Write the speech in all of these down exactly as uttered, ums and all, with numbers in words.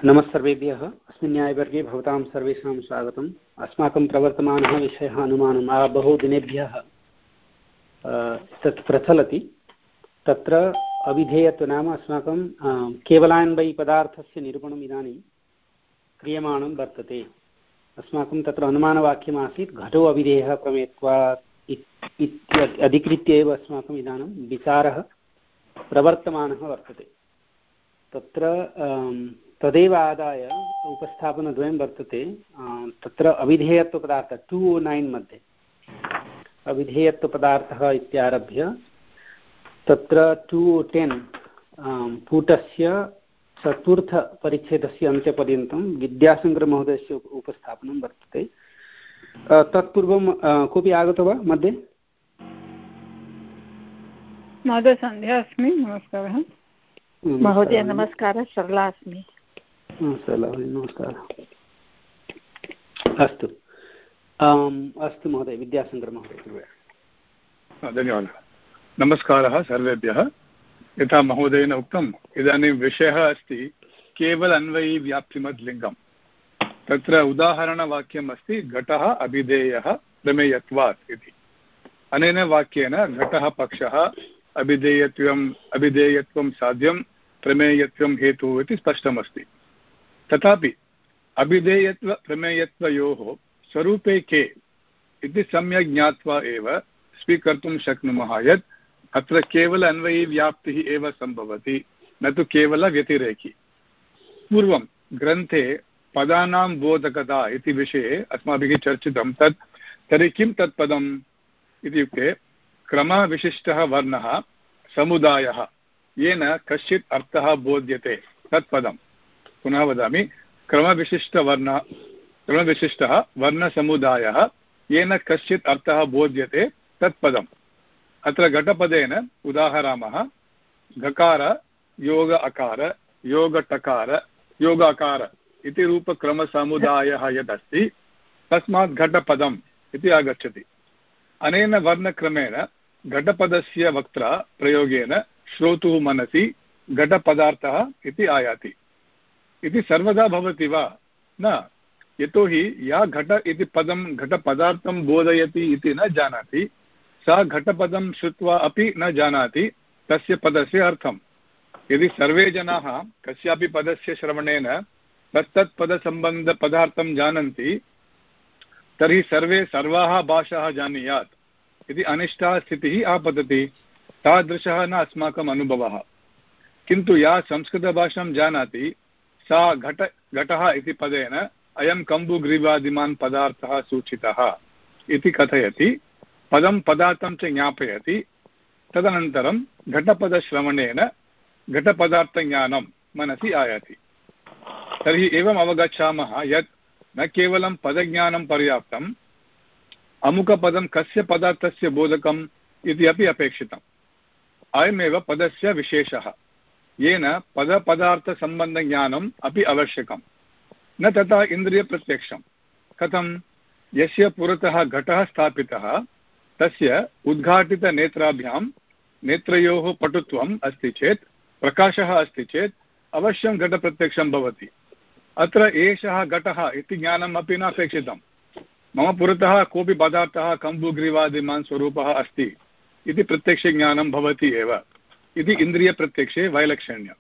नमस्सर्वेभ्यः। अस्मिन् न्यायवर्गे भवतां सर्वेषां स्वागतम्। अस्माकं प्रवर्तमानः विषयः अनुमानम् आ बहु दिनेभ्यः तत् प्रचलति। तत्र अविधेयत्व नाम अस्माकं केवलान्वयी पदार्थस्य निरूपणम् इदानीं क्रियमाणं वर्तते। अस्माकं तत्र अनुमानवाक्यमासीत् घटो अविधेयः प्रमेयत्वात् अधिकृत्य एव अस्माकम् इदानीं विचारः प्रवर्तमानः वर्तते। तत्र तदेव आदाय उपस्थापनद्वयं वर्तते। तत्र अविधेयत्वपदार्थः टु ओ नैन् मध्ये अविधेयत्वपदार्थः इत्यारभ्य तत्र टु ओ टेन् पुटस्य चतुर्थपरिच्छेदस्य अन्त्यपर्यन्तं विद्याशङ्करमहोदयस्य उपस्थापनं वर्तते। तत्पूर्वं कोऽपि आगतो वा मध्ये? महोदय सन्ध्या अस्मि। नमस्कारः महोदय। नमस्कारः, सरला अस्मि। सरला नमस्कारः। अस्तु अस्तु महोदय, विद्याशङ्करमहोदय। धन्यवादः। नमस्कारः सर्वेभ्यः। यथा महोदयेन उक्तम्, इदानीं विषयः अस्ति केवल अन्वयी व्याप्तिमद्लिङ्गम्। तत्र उदाहरणवाक्यम् अस्ति घटः अभिधेयः प्रमेयत्वात् इति। अनेन वाक्येन घटः पक्षः, अभिधेयत्वम् अभिधेयत्वं साध्यं, प्रमेयत्वं हेतुः इति स्पष्टमस्ति। तथापि अभिधेयत्व प्रमेयत्वयोः स्वरूपे के इति सम्यक् ज्ञात्वा एव स्वीकर्तुं शक्नुमः यत् अत्र केवल अन्वयी व्याप्तिः एव सम्भवति, न तु केवल व्यतिरेकी। पूर्वं ग्रन्थे पदानां बोधकता इति विषये अस्माभिः चर्चितं। तत् तर्हि किं तत् पदम् इत्युक्ते क्रमविशिष्टः वर्णः समुदायः येन कश्चित् अर्थः बोध्यते तत् पदम्। पुनः वदामि, क्रमविशिष्टवर्ण क्रमविशिष्टः वर्णसमुदायः येन कश्चित् अर्थः बोध्यते तत् पदम्। अत्र घटपदेन उदाहरामः घकार योग अकार योगटकार योगाकार इति रूपक्रमसमुदायः यदस्ति तस्मात् घटपदम् इति आगच्छति। अनेन वर्णक्रमेण घटपदस्य वक्त्रा प्रयोगेन श्रोतुः मनसि घटपदार्थः इति आयाति। इति सर्वदा भवति वा? न। यतोहि या घट इति पदं घटपदार्थं बोधयति इति न जानाति, सा घटपदं श्रुत्वा अपि न जानाति तस्य पदस्य अर्थम्। यदि सर्वे जनाः कस्यापि पदस्य श्रवणेन तत्तत् पदसम्बन्धपदार्थं जानन्ति तर्हि सर्वे सर्वाः भाषाः जानीयात् इति अनिष्टा स्थितिः आपतति। तादृशः न अस्माकम् अनुभवः। किन्तु या संस्कृतभाषां जानाति सा घट घटः इति पदेन अयं कम्बुग्रीवादिमान् पदार्थः सूचितः इति कथयति, पदं पदार्थं च ज्ञापयति। तदनन्तरं घटपदश्रवणेन घटपदार्थज्ञानं मनसि आयाति। तर्हि एवम् अवगच्छामः यत् न केवलं पदज्ञानं पर्याप्तम्, अमुकपदं कस्य पदार्थस्य बोधकम् इति अपि अपेक्षितम्। अयमेव पदस्य विशेषः, येन पदपदार्थसम्बन्धज्ञानम् अपि आवश्यकम्। न तथा इन्द्रियप्रत्यक्षं। कथं? यस्य पुरतः घटः स्थापितः तस्य उद्घाटितनेत्राभ्यां नेत्रयोः पटुत्वम् अस्ति चेत्, प्रकाशः अस्ति चेत् अवश्यं घटप्रत्यक्षं भवति। अत्र एषः घटः इति ज्ञानम् अपि न अपेक्षितं। मम पुरतः कोऽपि पदार्थः कम्बुग्रीवादिमान् स्वरूपः अस्ति इति प्रत्यक्षज्ञानं भवति एव। इति इन्द्रियप्रत्यक्षे वैलक्षण्यं।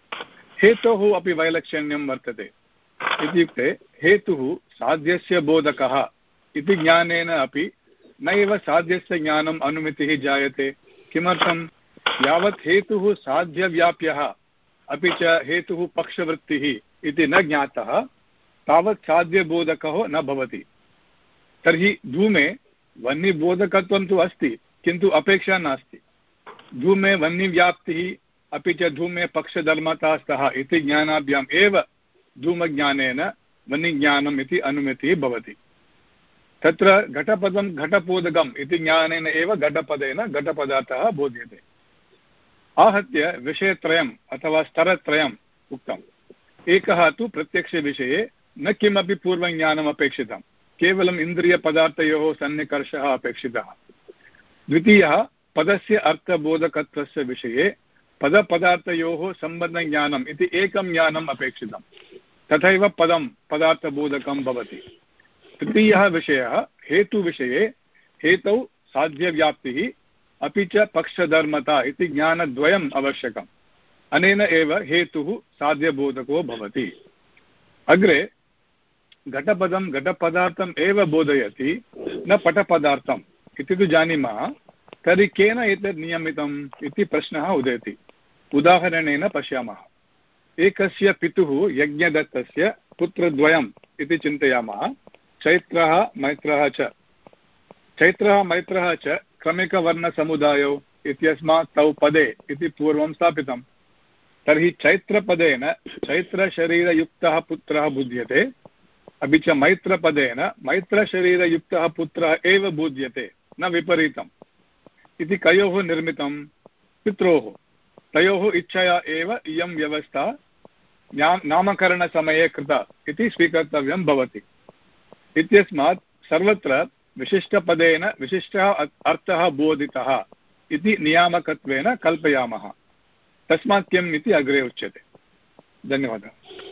हेतोः अपि वैलक्षण्यं वर्तते। इत्युक्ते हेतुः साध्यस्य बोधकः इति ज्ञानेन अपि नैव साध्यस्य ज्ञानम् अनुमितिः जायते। किमर्थं? यावत् हेतुः साध्यव्याप्यः अपि च हेतुः पक्षवृत्तिः इति न ज्ञातः तावत् साध्यबोधकः न भवति। तर्हि धूमे वह्निबोधकत्वं तु अस्ति, किन्तु अपेक्षा नास्ति। धूमे वह्निव्याप्तिः अपि च धूमे पक्षधर्मता स्तः इति ज्ञानाभ्याम् एव धूमज्ञानेन वह्निज्ञानम् इति अनुमितिः भवति। तत्र घटपदं घटबोधकम् इति ज्ञानेन एव घटपदेन घटपदार्थः बोध्यते। आहत्य विषयत्रयम् अथवा स्तरत्रयम् उक्तम्। एकः तु प्रत्यक्षविषये न किमपि पूर्वज्ञानम् अपेक्षितं, केवलम् इन्द्रियपदार्थयोः सन्निकर्षः अपेक्षितः। द्वितीयः पदस्य अर्थबोधकत्वस्य विषये पदपदार्थयोः सम्बन्धज्ञानम् इति एकं ज्ञानम् अपेक्षितम्। तथैव पदं पदार्थबोधकं भवति। तृतीयः विषयः हेतुविषये हेतौ साध्यव्याप्तिः अपि च पक्षधर्मता इति ज्ञानद्वयम् आवश्यकम्। अनेन एव हेतुः साध्यबोधको भवति। अग्रे घटपदं घटपदार्थम् एव बोधयति न पटपदार्थम् इति तु जानीमः। तर्हि केन एतत् नियमितम् इति प्रश्नः उदेति। उदाहरणेन पश्यामः। एकस्य पितुः यज्ञदत्तस्य पुत्रद्वयम् इति चिन्तयामः। चैत्रः मैत्रः च। चैत्रः मैत्रः च क्रमिकवर्णसमुदायौ इत्यस्मात् तौ पदे इति पूर्वं स्थापितम्। तर्हि चैत्रपदेन चैत्रशरीरयुक्तः पुत्रः बुध्यते, अपि च मैत्रपदेन मैत्रशरीरयुक्तः पुत्रः एव बुध्यते, न विपरीतम्। इति कयोः निर्मितं? पित्रोः। तयोः इच्छया एव इयं व्यवस्था नामकरणसमये कृता इति स्वीकर्तव्यं भवति। इत्यस्मात् सर्वत्र विशिष्टपदेन विशिष्टः अर्थः बोधितः इति नियामकत्वेन कल्पयामः। तस्मात् किम् इति अग्रे उच्यते। धन्यवादः।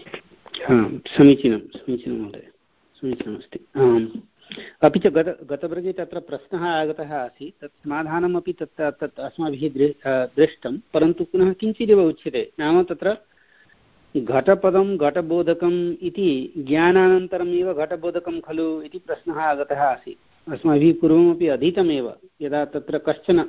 समीचीनं समीचीनं महोदय, समीचीनमस्ति। अपि च गत गतवर्गे तत्र प्रश्नः आगतः आसीत्, तत् समाधानमपि तत् तत् अस्माभिः दृष्टं, परन्तु पुनः किञ्चिदेव उच्यते। नाम तत्र घटपदं घटबोधकम् इति ज्ञानानन्तरमेव घटबोधकं खलु इति प्रश्नः आगतः आसीत्। अस्माभिः पूर्वमपि अधीतमेव, यदा तत्र कश्चन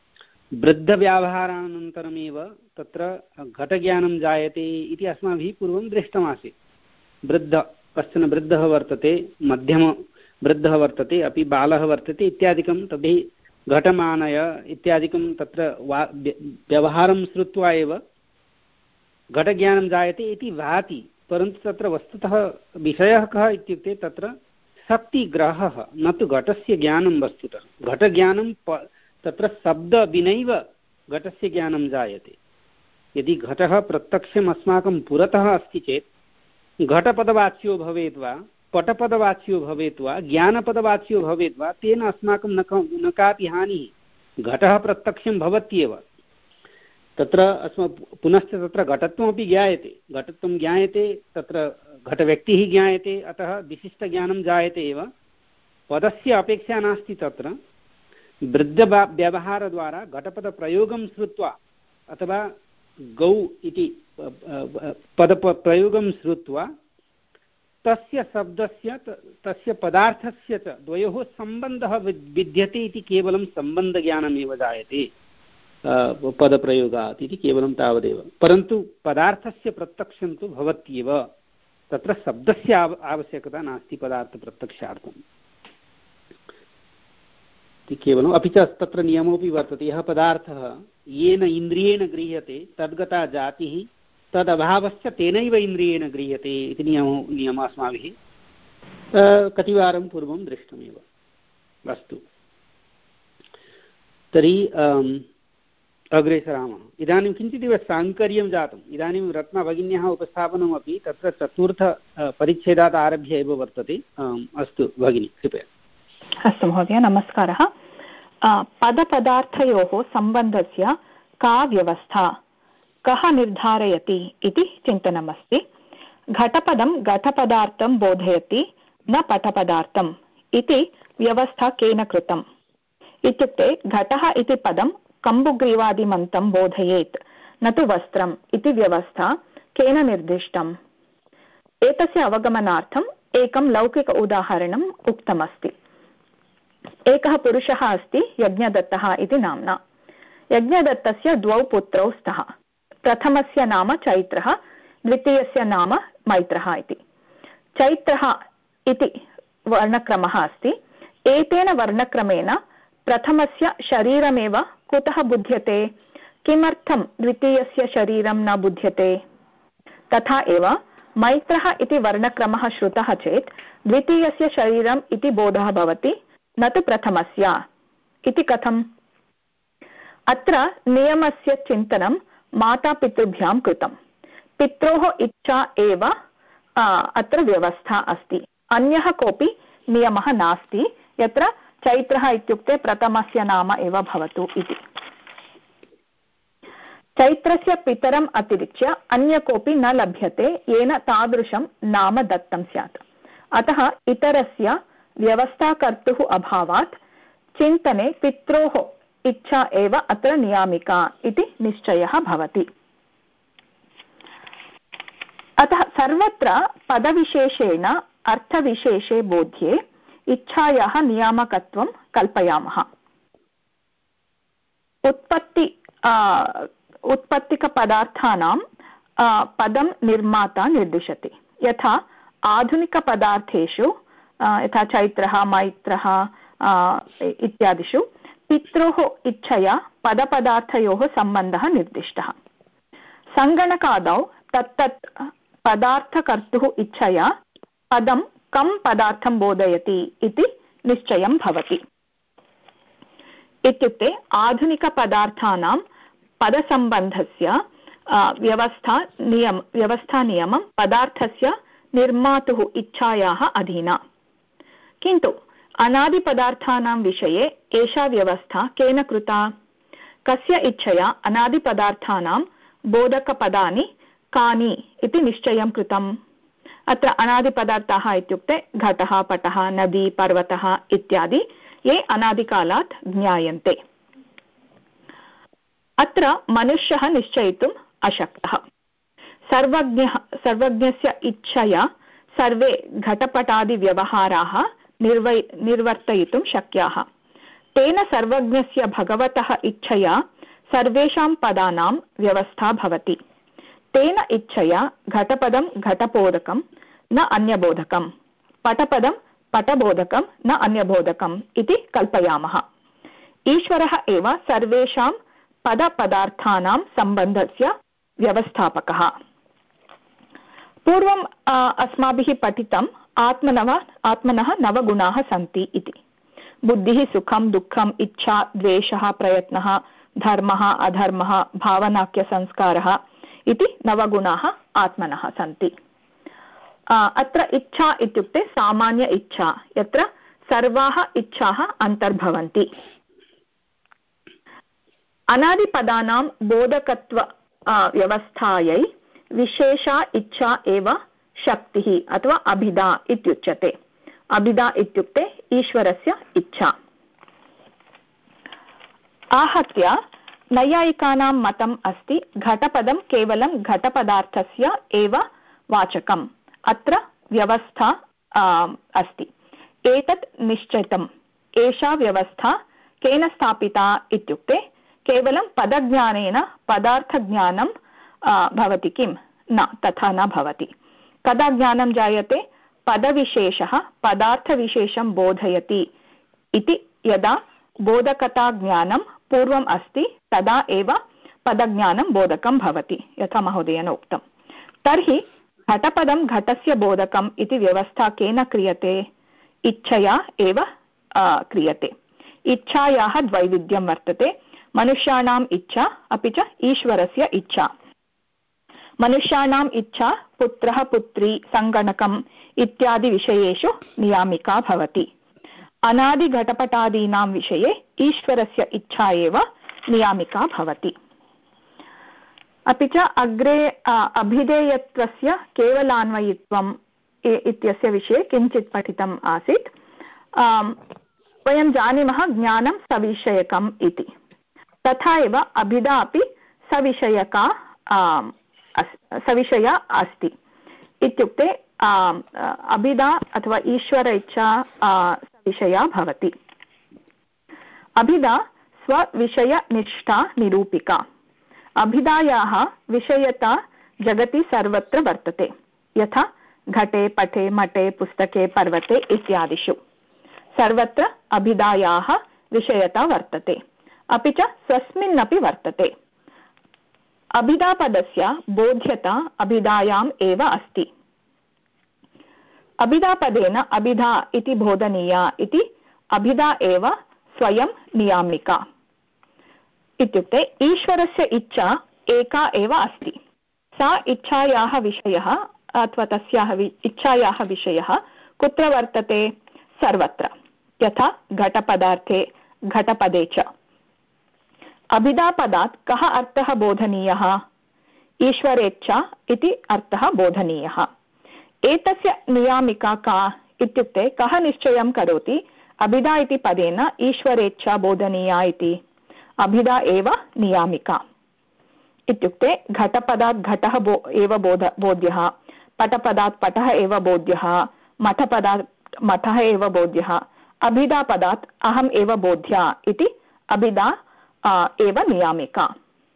वृद्धव्यावहारानन्तरमेव तत्र घटज्ञानं जायते इति अस्माभिः पूर्वं दृष्टमासीत्। वृद्ध कश्चन वृद्धः वर्तते, मध्यमवृद्धः वर्तते, अपि बालः वर्तते इत्यादिकं तर्हि घटमानय इत्यादिकं तत्र वा व्यवहारं श्रुत्वा एव घटज्ञानं जायते इति भाति। परन्तु तत्र वस्तुतः विषयः कः इत्युक्ते तत्र शक्तिग्रहः, न तु घटस्य ज्ञानं। वस्तुतः घटज्ञानं तत्र शब्दविनैव घटस्य ज्ञानं जायते। यदि घटः प्रत्यक्षम् अस्माकं पुरतः अस्ति चेत् घटपदवाच्यो भवेत् वा पटपदवाच्यो भवेत् वा ज्ञानपदवाच्यो भवेत् वा, तेन अस्माकं न न कापि हानिः। घटः प्रत्यक्षं भवत्येव। तत्र अस्म पुनश्च तत्र घटत्वमपि ज्ञायते, घटत्वं ज्ञायते, तत्र घटव्यक्तिः ज्ञायते, अतः विशिष्टज्ञानं जायते एव। पदस्य अपेक्षा नास्ति। तत्र वृद्धव्यवहारद्वारा घटपदप्रयोगं श्रुत्वा अथवा गौ इति पदप्रयोगं श्रुत्वा तस्य शब्दस्य तस्य पदार्थस्य च द्वयोः सम्बन्धः विद्यते इति केवलं सम्बन्धज्ञानमेव जायते पदप्रयोगात् इति केवलं तावदेव। परन्तु पदार्थस्य प्रत्यक्षं तु भवत्येव। तत्र शब्दस्य आव आवश्यकता नास्ति पदार्थप्रत्यक्षार्थम् इति केवलम्। अपि च तत्र नियमोऽपि वर्तते, यः पदार्थः येन इन्द्रियेण गृह्यते तद्गता जातिः तदभावश्च तेनैव इन्द्रियेण गृह्यते इति नियमो नियमः अस्माभिः कतिवारं पूर्वं दृष्टमेव। अस्तु, तर्हि अग्रे सरामः। इदानीं किञ्चिदिव साङ्कर्यं जातम्। इदानीं रत्नभगिन्याः उपस्थापनमपि तत्र चतुर्थ परिच्छेदात् आरभ्य एव वर्तते। अस्तु भगिनी, कृपया। अस्तु महोदय, नमस्कारः। पदपदार्थयोः सम्बन्धस्य का व्यवस्था, कः निर्धारयति इति चिन्तनमस्ति। घटपदं घटपदार्थं बोधयति न पटपदार्थम् इति व्यवस्था केन कृतम् इत्युक्ते घटः इति पदं कम्बुग्रीवादिमन्तं बोधयेत् न तु वस्त्रम् इति व्यवस्था केन निर्दिष्टम्। एतस्य अवगमनार्थम् एकं लौकिक उदाहरणम् उक्तमस्ति। एकः पुरुषः अस्ति, यज्ञदत्तः इति नाम्ना। यज्ञदत्तस्य द्वौ पुत्रौ स्तः। प्रथमस्य नाम चैत्रः, द्वितीयस्य नाम मैत्रः इति। चैत्रः इति वर्णक्रमः अस्ति। एतेन वर्णक्रमेण प्रथमस्य शरीरमेव कुतः बुध्यते? किमर्थं द्वितीयस्य शरीरं न बुध्यते? तथा एव मैत्रः इति वर्णक्रमः श्रुतः चेत् द्वितीयस्य शरीरम् इति बोधः भवति, न तु प्रथमस्य इति कथम्? अत्र नियमस्य चिन्तनं मातापितृभ्यां कृतम्। पित्रोः इच्छा एव अत्र व्यवस्था अस्ति। अन्यः कोऽपि नियमः नास्ति यत्र चैत्रः इत्युक्ते प्रथमस्य नाम एव भवतु इति। चैत्रस्य पितरम् अतिरिच्य अन्य कोऽपि न लभ्यते येन तादृशं नाम दत्तं स्यात्। अतः इतरस्य व्यवस्थाकर्तुः अभावात् चिन्तने पित्रोः इच्छा एव अत्र नियामिका इति निश्चयः भवति। अतः सर्वत्र पदविशेषेण अर्थविशेषे बोध्ये इच्छायाः नियामकत्वं कल्पयामः। उत्पत्ति उत्पत्तिकपदार्थानां पदं निर्माता निर्दिशति। यथा आधुनिकपदार्थेषु यथा चैत्रः मैत्रः इत्यादिषु पित्रोः इच्छया पदपदार्थयोः सम्बन्धः निर्दिष्टः। सङ्गणकादौ तत्तत् पदार्थकर्तुः इच्छया पदं कं पदार्थं बोधयति इति निश्चयं भवति। इत्युक्ते आधुनिकपदार्थानां पदसम्बन्धस्य व्यवस्था नियम व्यवस्थानियमं पदार्थस्य निर्मातुः इच्छायाः अधीना। किन्तु अनादिपदार्थानां विषये एषा व्यवस्था केन कृता? कस्य इच्छया अनादिपदार्थानां बोधकपदानि कानि इति निश्चयं कृतम्? अत्र अनादिपदार्थाः इत्युक्ते घटः, पटः, नदी, पर्वतः इत्यादि ये अनादिकालात् ज्ञायन्ते। अत्र मनुष्यः निश्चयितुम् अशक्तः। सर्वज्ञः सर्वज्ञस्य इच्छया सर्वे घटपटादिव्यवहाराः निर्वै निर्वर्तयितुं शक्याः। तेन सर्वज्ञस्य भगवतः इच्छया सर्वेषां पदानां व्यवस्था भवति। तेन इच्छया घटपदं घटबोधकं न अन्यबोधकं, पटपदं पटबोधकं न अन्यबोधकम् इति कल्पयामः। ईश्वरः एव सर्वेषां पदपदार्थानां सम्बन्धस्य व्यवस्थापकः। पूर्वम् अस्माभिः पठितम् आत्मनव आत्मनः नवगुणाः सन्ति इति। बुद्धिः, सुखं, दुःखम्, इच्छा, द्वेषः, प्रयत्नः, धर्मः, अधर्मः, भावनाख्यसंस्कारः इति नवगुणाः आत्मनः सन्ति। अत्र इच्छा इत्युक्ते सामान्य इच्छा, यत्र सर्वाः इच्छाः अन्तर्भवन्ति। अनादिपदानां बोधकत्व व्यवस्थायै विशेषा इच्छा एव शक्तिः अथवा अभिधा इत्युच्यते। अभिधा इत्युक्ते ईश्वरस्य इच्छा। आहत्य नैयायिकानां मतम् अस्ति घटपदं केवलं घटपदार्थस्य एव वाचकम्। अत्र व्यवस्था अस्ति। एतत् निश्चितम्। एषा व्यवस्था केन स्थापिता इत्युक्ते केवलं पदज्ञानेन पदार्थज्ञानं भवति किम्? न, तथा न भवति। कदा ज्ञानं जायते? पदविशेषः पदार्थविशेषं बोधयति इति यदा बोधकताज्ञानं पूर्वम् अस्ति तदा एव पदज्ञानं बोधकं भवति, यथा महोदयेन उक्तं। तर्हि घटपदं घटस्य बोधकम् इति व्यवस्था केन क्रियते? इच्छया एव क्रियते। इच्छायाः द्वैविध्यं वर्तते, मनुष्याणाम् इच्छा अपि च ईश्वरस्य इच्छा। मनुष्याणाम् इच्छा पुत्रः, पुत्री, सङ्गणकम् इत्यादि विषयेषु नियामिका भवति। अनादिघटपटादीनां विषये ईश्वरस्य इच्छा एव नियामिका भवति। अपि च अग्रे अभिधेयत्वस्य केवलान्वयित्वम् इत्यस्य विषये किञ्चित् पठितम् आसीत्। वयं जानीमः ज्ञानं सविषयकम् इति। तथा एव अभिधा अपि सविषयका सविषया अस्ति। इत्युक्ते अभिधा अथवा ईश्वर इच्छा सविषया भवति। अभिधा स्वविषयनिष्ठा निरूपिका। अभिधायाः विषयता जगति सर्वत्र वर्तते, यथा घटे, पटे, मठे, पुस्तके, पर्वते इत्यादिषु। सर्वत्र अभिधायाः विषयता वर्तते, अपि च स्वस्मिन्नपि वर्तते। अभिधापदस्य बोध्यता अभिधायाम् एव अस्ति। अभिधापदेन अभिधा इति बोधनीया इति अभिधा एव स्वयं नियामिका। इत्युक्ते ईश्वरस्य इच्छा एका एव अस्ति। सा इच्छायाः विषयः अथवा तस्याः इच्छायाः विषयः कुत्र वर्तते? सर्वत्र, यथा घटपदार्थे, घटपदे च। अभिधापदात् कः अर्थः बोधनीयः? ईश्वरेच्छा इति अर्थः बोधनीयः। एतस्य नियामिका का इत्युक्ते कः निश्चयं करोति अभिधा इति पदेन ईश्वरेच्छा बोधनीया इति? अभिधा एव नियामिका। इत्युक्ते घटपदात् घटः बो एव बोध बोध्यः, पटपदात् पटः एव बोध्यः, मठपदात् मठः एव बोध्यः, अभिधापदात् अहम् एव बोध्या इति अभिधा एव नियामिका।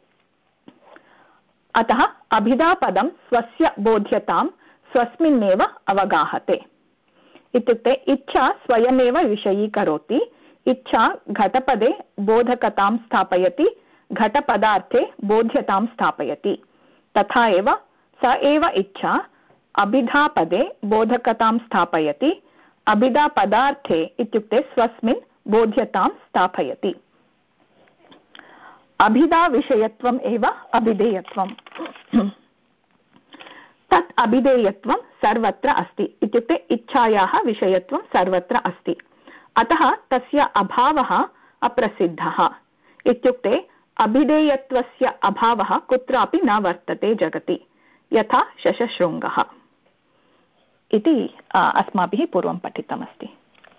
अतः अभिधापदं स्वस्य बोध्यतां स्वस्मिन्नेव अवगाहते। इत्युक्ते इच्छा स्वयमेव विषयीकरोति। इच्छा घटपदे बोधकतां स्थापयति, घटपदार्थे बोध्यतां स्थापयति। तथा एव स एव इच्छा अभिधापदे बोधकतां स्थापयति, अभिधापदार्थे इत्युक्ते स्वस्मिन् बोध्यतां स्थापयति। अभिधा विषयत्वम् एव अभिधेयत्वम्। तत् अभिधेयत्वं सर्वत्र अस्ति। इत्युक्ते इच्छायाः विषयत्वं सर्वत्र अस्ति। अतः तस्य अभावः अप्रसिद्धः। इत्युक्ते अभिधेयत्वस्य अभावः कुत्रापि न वर्तते जगति, यथा शशशृङ्गः इति अस्माभिः पूर्वं पठितमस्ति।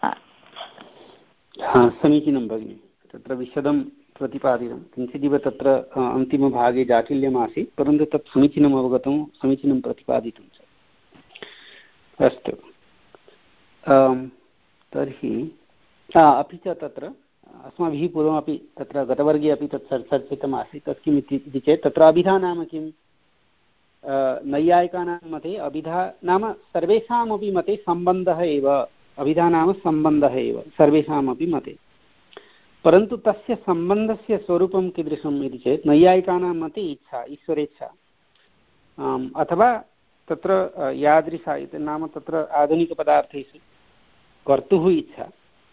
समीचीनं भगिनि। तत्र विशदं प्रतिपादितं। किञ्चिदिव तत्र अन्तिमभागे जाटिल्यमासीत्, परन्तु तत् समीचीनम् अवगतं, समीचीनं प्रतिपादितं च। अस्तु, तर्हि अपि च तत्र अस्माभिः पूर्वमपि तत्र गतवर्गे अपि तत् चर्चितमासीत्। तत् किम् इति चेत् तत्र अभिधा नाम किं? नैयायिकानां मते अभिधा नाम सर्वेषामपि मते सम्बन्धः एव। अभिधा नाम सम्बन्धः एव सर्वेषामपि मते। परन्तु तस्य सम्बन्धस्य स्वरूपं कीदृशम् इति चेत् नैयायिकानां मते इच्छा, ईश्वरेच्छा, अथवा तत्र यादृशा नाम तत्र आधुनिकपदार्थेषु कर्तुः इच्छा,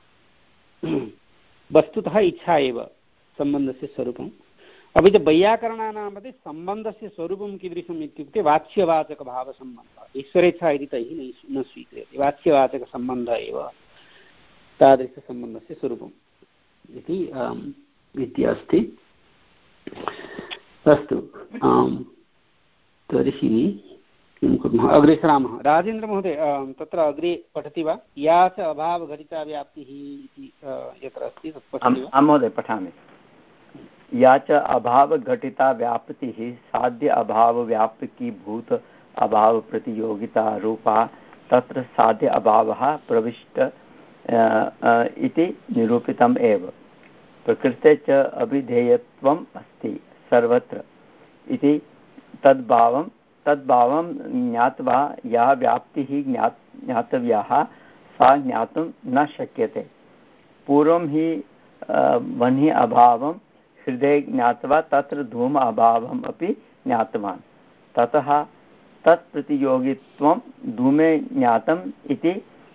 वस्तुतः इच्छा एव सम्बन्धस्य स्वरूपम्। अपि च वैयाकरणानां मते सम्बन्धस्य स्वरूपं कीदृशम् इत्युक्ते वाच्यवाचकभावसम्बन्धः। ईश्वरेच्छा इति तैः न स्वीक्रियते। वाच्यवाचकसम्बन्धः एव तादृशसम्बन्धस्य स्वरूपम् इति इति अस्ति। अस्तु, तर्हि किं कुर्मः, अग्रे सरामः। राजेन्द्रमहोदय तत्र अग्रे पठति वा? या च अभावघटिता व्याप्तिः इति यत्र अस्ति तत् पठति वा? आं महोदय, पठामि। या च अभावघटिता व्याप्तिः साध्य अभावव्यापकीभूत अभावप्रतियोगिता रूपा तत्र साध्य अभावः प्रविष्ट इति निरूपितम् एव। प्रकृते च अभिधेयत्वम् अस्ति सर्वत्र इति तद्भावं तद्भावं ज्ञात्वा या व्याप्तिः ज्ञात ज्ञातव्याः सा ज्ञातुं न शक्यते। पूर्वं हि वह्नि अभावं हृदये ज्ञात्वा तत्र धूम अभावम् अपि ज्ञातवान्। ततः तत्प्रतियोगित्वं धूमे ज्ञातम् इति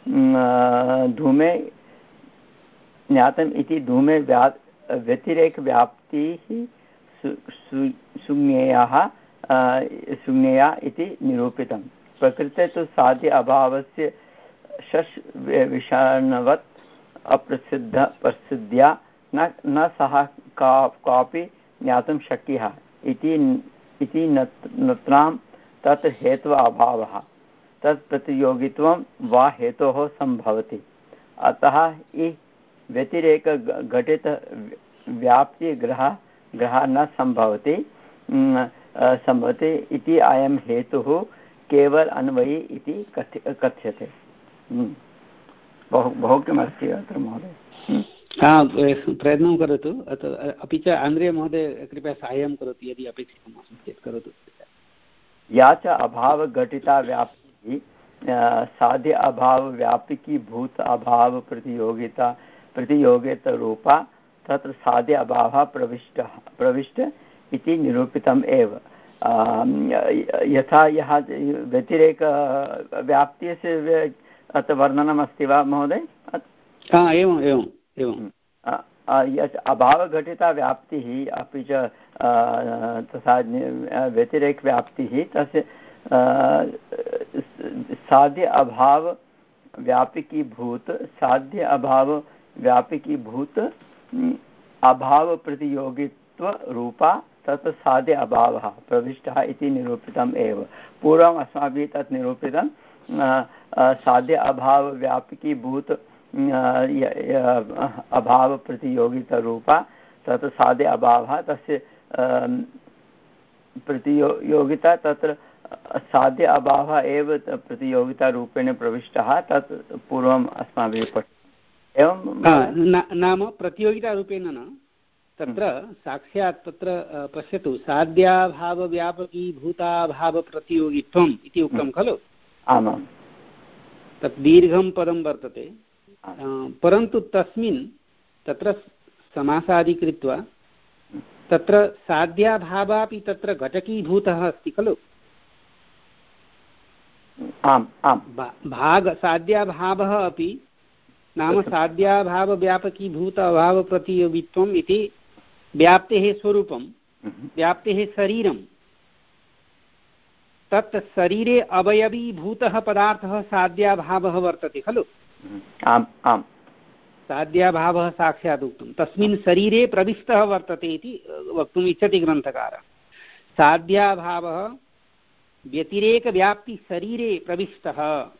धूमे ज्ञातम् इति धूमे व्या व्यतिरेकव्याप्तिः सुज्ञेयः सुज्ञेया इति निरूपितं। प्रकृते तु साध्य अभावस्य शश विषाणवत् अप्रसिद्ध प्रसिद्ध्या न न सः का कापि ज्ञातुं शक्यः इति इति नत्रां तत् हेतु अभावः तत् प्रतियोगित्वं वा हेतोः सम्भवति। अतः इ व्यतिरेक घटित व्याप्ति ग्रह ग्रह न सम्भवति सम्भवति इति अयं हेतुः केवल अन्वयी इति कथ्यते। बहु बहु किमस्ति अत्र महोदय। प्रयत्नं करोतु। अपि च आन्द्रे महोदय कृपया साहाय्यं करोतु यदि अपेक्षितम् आसीत् चेत् करोतु। या च अभावघटिता व्याप्तिः साध्य अभावव्यापिकी भूत अभाव प्रतियोगिता प्रतियोगितरूपा तत्र साध्य अभावः प्रविष्टः प्रविष्ट इति निरूपितम् एव। यथा यः व्यतिरेक व्याप्त्यस्य अत्र वर्णनम् अस्ति वा महोदय? एवम् एवम् एवम् यत् अभावघटिता व्याप्तिः अपि च तथा व्यतिरेकव्याप्तिः तस्य साध्य अभाव व्यापिकीभूत साध्य अभाव व्यापिकीभूत अभाव प्रतियोगित्व साध्यत्वरूपा तत् साध्य अभावः प्रविष्टः इति निरूपितम् एव। पूर्वम् अस्माभिः तत् निरूपितं साध्य अभावव्यापकीभूत अभावप्रतियोगितारूपा तत् साध्य अभावः तस्य प्रतियोगिता तत्र साध्य अभावः एव प्रतियोगितारूपेण प्रविष्टः तत् पूर्वम् अस्माभिः पठितम्। एवं नाम प्रतियोगितारूपेण न तत्र साक्षात् तत्र पश्यतु साध्याभावव्यापकीभूताभावप्रतियोगित्वम् इति उक्तं खलु। आमां तत् दीर्घं पदं वर्तते, परन्तु तस्मिन् तत्र समासादिकृत्वा तत्र साध्याभावापि तत्र घटकीभूतः अस्ति खलु। आम् आम् भाग साध्याभावः अपि नाम साध्याभावव्यापकीभूत अभावप्रतियोगित्वम् इति व्याप्तेः स्वरूपं व्याप्तेः शरीरं तत् शरीरे अवयवीभूतः पदार्थः साध्याभावः वर्तते खलु। आम् आम् साध्याभावः साक्षात् उक्तं तस्मिन् शरीरे प्रविष्टः वर्तते इति वक्तुम् इच्छति ग्रन्थकारः। साध्याभावः व्यतिरेकव्याप्ति शरीरे प्रविष्टः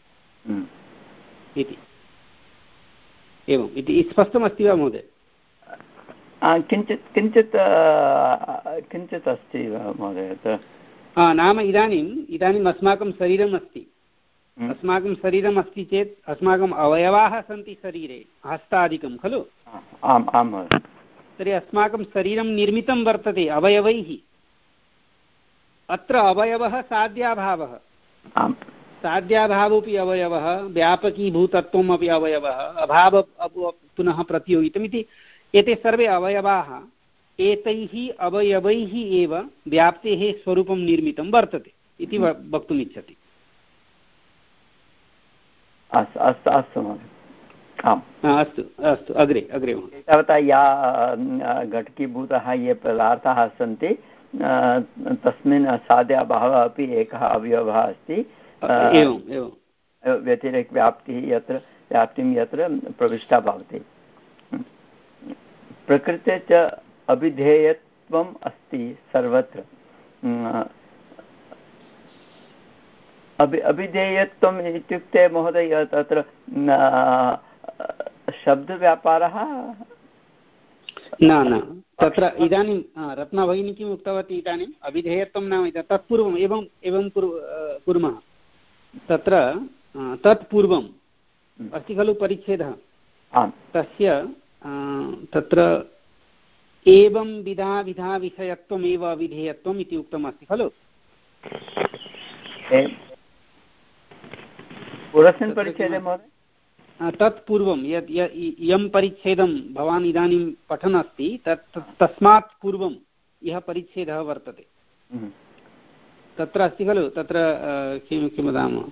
इति एवम् इति स्पष्टमस्ति वा महोदय? किञ्चित् किञ्चित् किञ्चित् अस्ति महोदय। नाम इदानीम् इदानीम् अस्माकं शरीरम् अस्ति, अस्माकं शरीरम् अस्ति चेत् अस्माकम् अवयवाः सन्ति शरीरे हस्तादिकं खलु। आम् आम् तर्हि अस्माकं शरीरं निर्मितं वर्तते अवयवैः। अत्र अवयवः साध्याभावः, साध्याभावोऽपि अवयवः, व्यापकीभूतत्वम् अपि अवयवः, अभाव पुनः प्रतियोगितम् इति एते सर्वे अवयवाः एतैः अवयवैः एव व्याप्तेः स्वरूपं निर्मितं वर्तते इति वक्तुम् इच्छति। अस्तु अस्तु अस्तु महोदय। अस्तु अस्तु अग्रे अग्रे तावता या घटकीभूताः ये पदार्थाः सन्ति तस्मिन् साध्याभावः अपि एकः अवयवः अस्ति। एवम् एवं व्यतिरेकव्याप्तिः यत्र व्याप्तिं यत्र प्रविष्टा भवति। प्रकृते च अभिधेयत्वम् अस्ति सर्वत्र। अभि अभिधेयत्वम् इत्युक्ते महोदय तत्र शब्दव्यापारः न न तत्र इदानीं रत्ना भगिनी किम् उक्तवती इदानीम् अभिधेयत्वं नाम तत्पूर्वम् एवम् एवं कुर्मः। तत्र तत्पूर्वम् अस्ति खलु परिच्छेदः, तस्य तत्र एवं विधा विधा विषयत्वमेव अविधेयत्वम् इति उक्तम् अस्ति खलु। पूर्वस्मिन् परिच्छेदे महोदय तत्पूर्वं यत् यं परिच्छेदं भवान् इदानीं पठन् अस्ति तत् तस्मात् पूर्वं यः परिच्छेदः वर्तते तत्र अस्ति खलु। तत्र किं किं वदामः,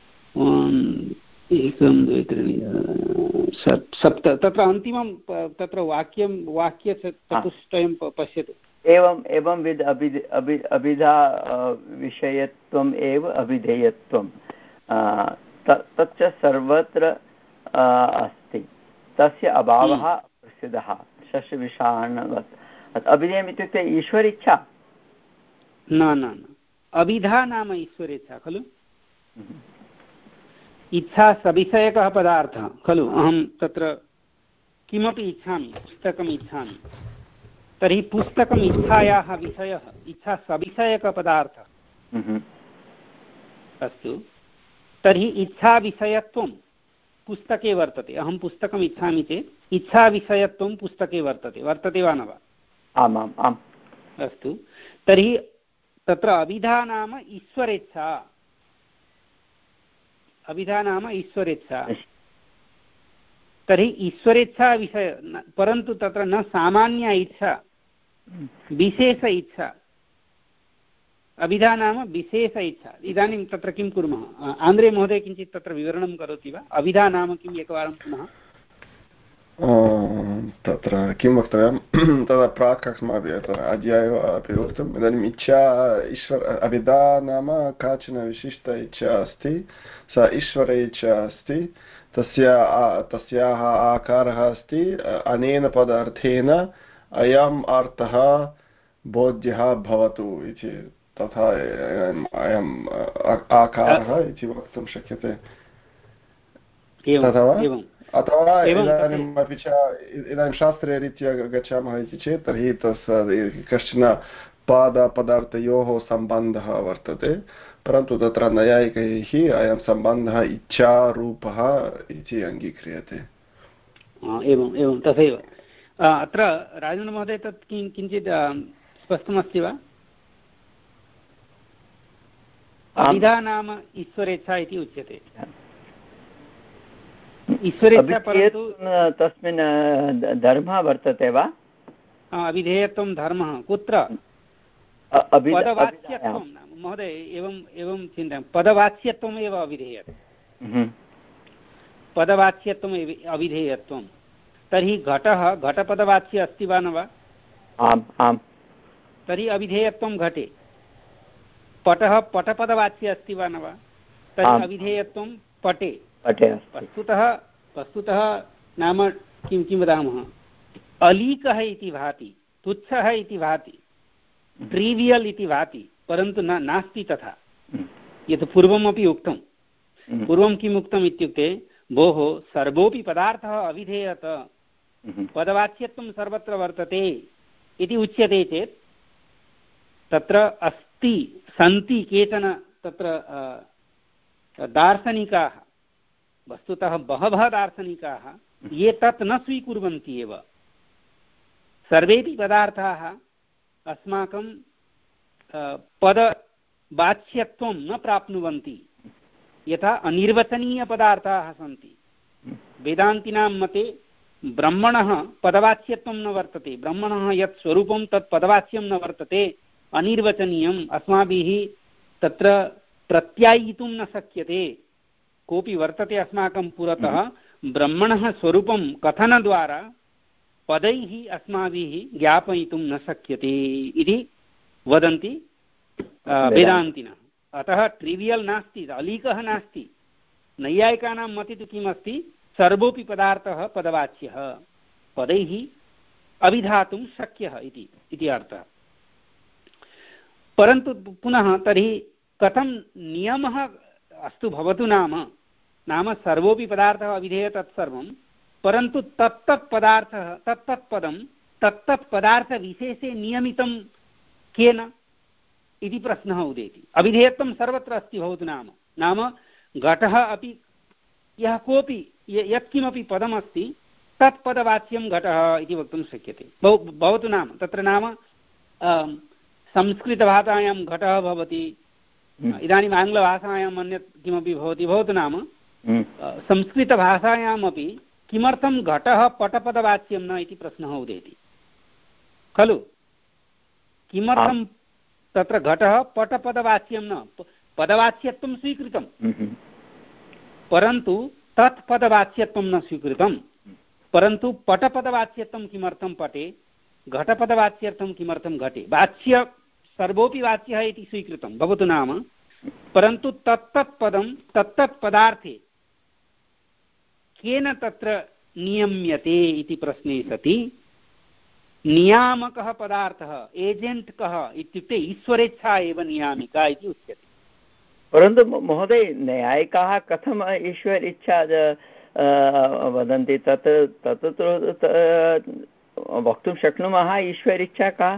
एकं द्वे त्रीणि सप्त, तत्र अन्तिमं तत्र वाक्यं वाक्यचतुष्टयं पश्यतु। एवम् एवं विध अभिधा विषयत्वम् एव अभिधेयत्वं तच्च सर्वत्र अस्ति। तस्य अभावः प्रसिद्धः शशविषाणवत्। अभिधेयम् इत्युक्ते ईश्वरेच्छा न न अभिधा नाम ईश्वरेच्छा खलु। इच्छा सविषयकः पदार्थः खलु। अहं तत्र किमपि इच्छामि, पुस्तकम् इच्छामि, तर्हि पुस्तकम् इच्छायाः विषयः, इच्छा सविषयकपदार्थः। अस्तु, तर्हि इच्छाविषयत्वं पुस्तके वर्तते। अहं पुस्तकम् इच्छामि चेत् इच्छाविषयत्वं पुस्तके वर्तते वर्तते वा न वा? आमाम् आम्। अस्तु, तर्हि तत्र अभिधा नाम ईश्वरेच्छा, अभिधा नाम ईश्वरेच्छा। तर्हि ईश्वरेच्छा विषय, परन्तु तत्र न सामान्य इच्छा, विशेष इच्छा। अभिधा नाम विशेष इच्छा। इदानीं तत्र किं कुर्मः? आन्द्रे महोदय किञ्चित् तत्र विवरणं करोति वा? अभिधा नाम किम् एकवारं पुनः? तत्र किं वक्तव्यं तदा प्राक् अस्माभिः अद्य एव अपि उक्तम्। इदानीम् इच्छा ईश्वर अभिधा नाम काचन विशिष्ट इच्छा अस्ति, सा ईश्वर इच्छा अस्ति। तस्य तस्याः आकारः अस्ति अनेन पदार्थेन अयम् अर्थः बोध्यः भवतु इति तथा अयम् आकारः इति वक्तुं शक्यते तथा वा अथवा इदानीम् अपि च इदानीं शास्त्रीयरीत्या गच्छामः इति चेत् तर्हि तस् कश्चन पादपदार्थयोः सम्बन्धः वर्तते परन्तु तत्र नैयायिकैः अयं सम्बन्धः इच्छारूपः इति अङ्गीक्रियते। एवम् एवं तथैव अत्र राजेन्द्रमहोदय तत् किञ्चित् स्पष्टमस्ति वा? अभिधा नाम ईश्वरेच्छा इति उच्यते। ईश्वरेच्छा परन्तु तस्मिन् धर्मः वर्तते वा? अविधेयत्वं धर्मः कुत्र? पदवाच्यत्वं महोदय एवं एवं चिन्तयामि पदवाच्यत्वमेव अविधेयत्वं पदवाच्यत्वम् अविधेयत्वं तर्हि घटः घटपदवाच्य अस्ति वा न वा? आम् आम् तर्हि अविधेयत्वं घटे। पटः पटपदवाच्य अस्ति वा न वा? तर्हि अविधेयत्वं पटे। वस्तुतः वस्तुतः नाम किं किं वदामः अलीकः इति भाति तुच्छः इति भाति ट्रिवियल् इति भाति परन्तु न नास्ति तथा यत् पूर्वमपि उक्तं। पूर्वं किम् उक्तम् इत्युक्ते भोः सर्वोऽपि पदार्थः अविधेयत पदवाच्यत्वं सर्वत्र वर्तते इति उच्यते चेत् तत्र अस्ति सन्ति केचन तत्र दार्शनिकाः वस्तुतः बहवः दार्शनिकाः ये तत् न स्वीकुर्वन्ति एव। सर्वेपि पदार्थाः अस्माकं पदवाच्यत्वं न प्राप्नुवन्ति यथा अनिर्वचनीयपदार्थाः सन्ति। वेदान्तिनां मते ब्रह्मणः पदवाच्यत्वं न वर्तते। ब्रह्मणः यत् स्वरूपं तत् पदवाच्यं न वर्तते अनिर्वचनीयम् अस्माभिः तत्र प्रत्यायितुं न शक्यते। कोऽपि वर्तते अस्माकं पुरतः ब्रह्मणः स्वरूपं कथनद्वारा पदैः अस्माभिः ज्ञापयितुं न शक्यते इति वदन्ति वेदान्तिनः। अतः ट्रिवियल् नास्ति अलीकः नास्ति। नैयायिकानां मते तु किमस्ति सर्वोऽपि पदार्थः पदवाच्यः पदैः अभिधातुं शक्यः इति इति अर्थः। परन्तु पुनः तर्हि कथं नियमः अस्तु भवतु नाम नाम सर्वोऽपि पदार्थः अविधेय तत्सर्वं परन्तु तत्तत् पदार्थः तत्तत् पदं तत्तत् पदार्थविशेषे नियमितं केन इति प्रश्नः उदेति। अविधेयत्वं सर्वत्र अस्ति भवतु नाम नाम घटः अपि यः कोऽपि यत्किमपि पदमस्ति तत् पदवाच्यं घटः इति वक्तुं शक्यते भवतु नाम तत्र नाम संस्कृतभाषायां घटः भवति इदानीम् आङ्ग्लभाषायाम् अन्यत् किमपि भवति भवतु नाम संस्कृतभाषायामपि किमर्थं घटः पटपदवाच्यं न इति प्रश्नः उदेति खलु। किमर्थं तत्र घटः पटपदवाच्यं न पदवाच्यत्वं स्वीकृतं परन्तु तत् पदवाच्यत्वं न स्वीकृतं परन्तु पटपदवाच्यत्वं किमर्थं पटे घटपदवाच्यर्थं किमर्थं घटे। वाच्य सर्वोऽपि वाच्यः इति स्वीकृतं भवतु नाम परन्तु तत्तत् पदं तत्तत् पदार्थे केन तत्र नियम्यते इति प्रश्ने सति नियामकः पदार्थः एजेण्ट् कः इत्युक्ते ईश्वरेच्छा एव नियामिका इति उच्यते। परन्तु महोदय नैयायिकाः कथम् ईश्वर इच्छा वदन्ति तत् तत् वक्तुं शक्नुमः ईश्वर इच्छा का?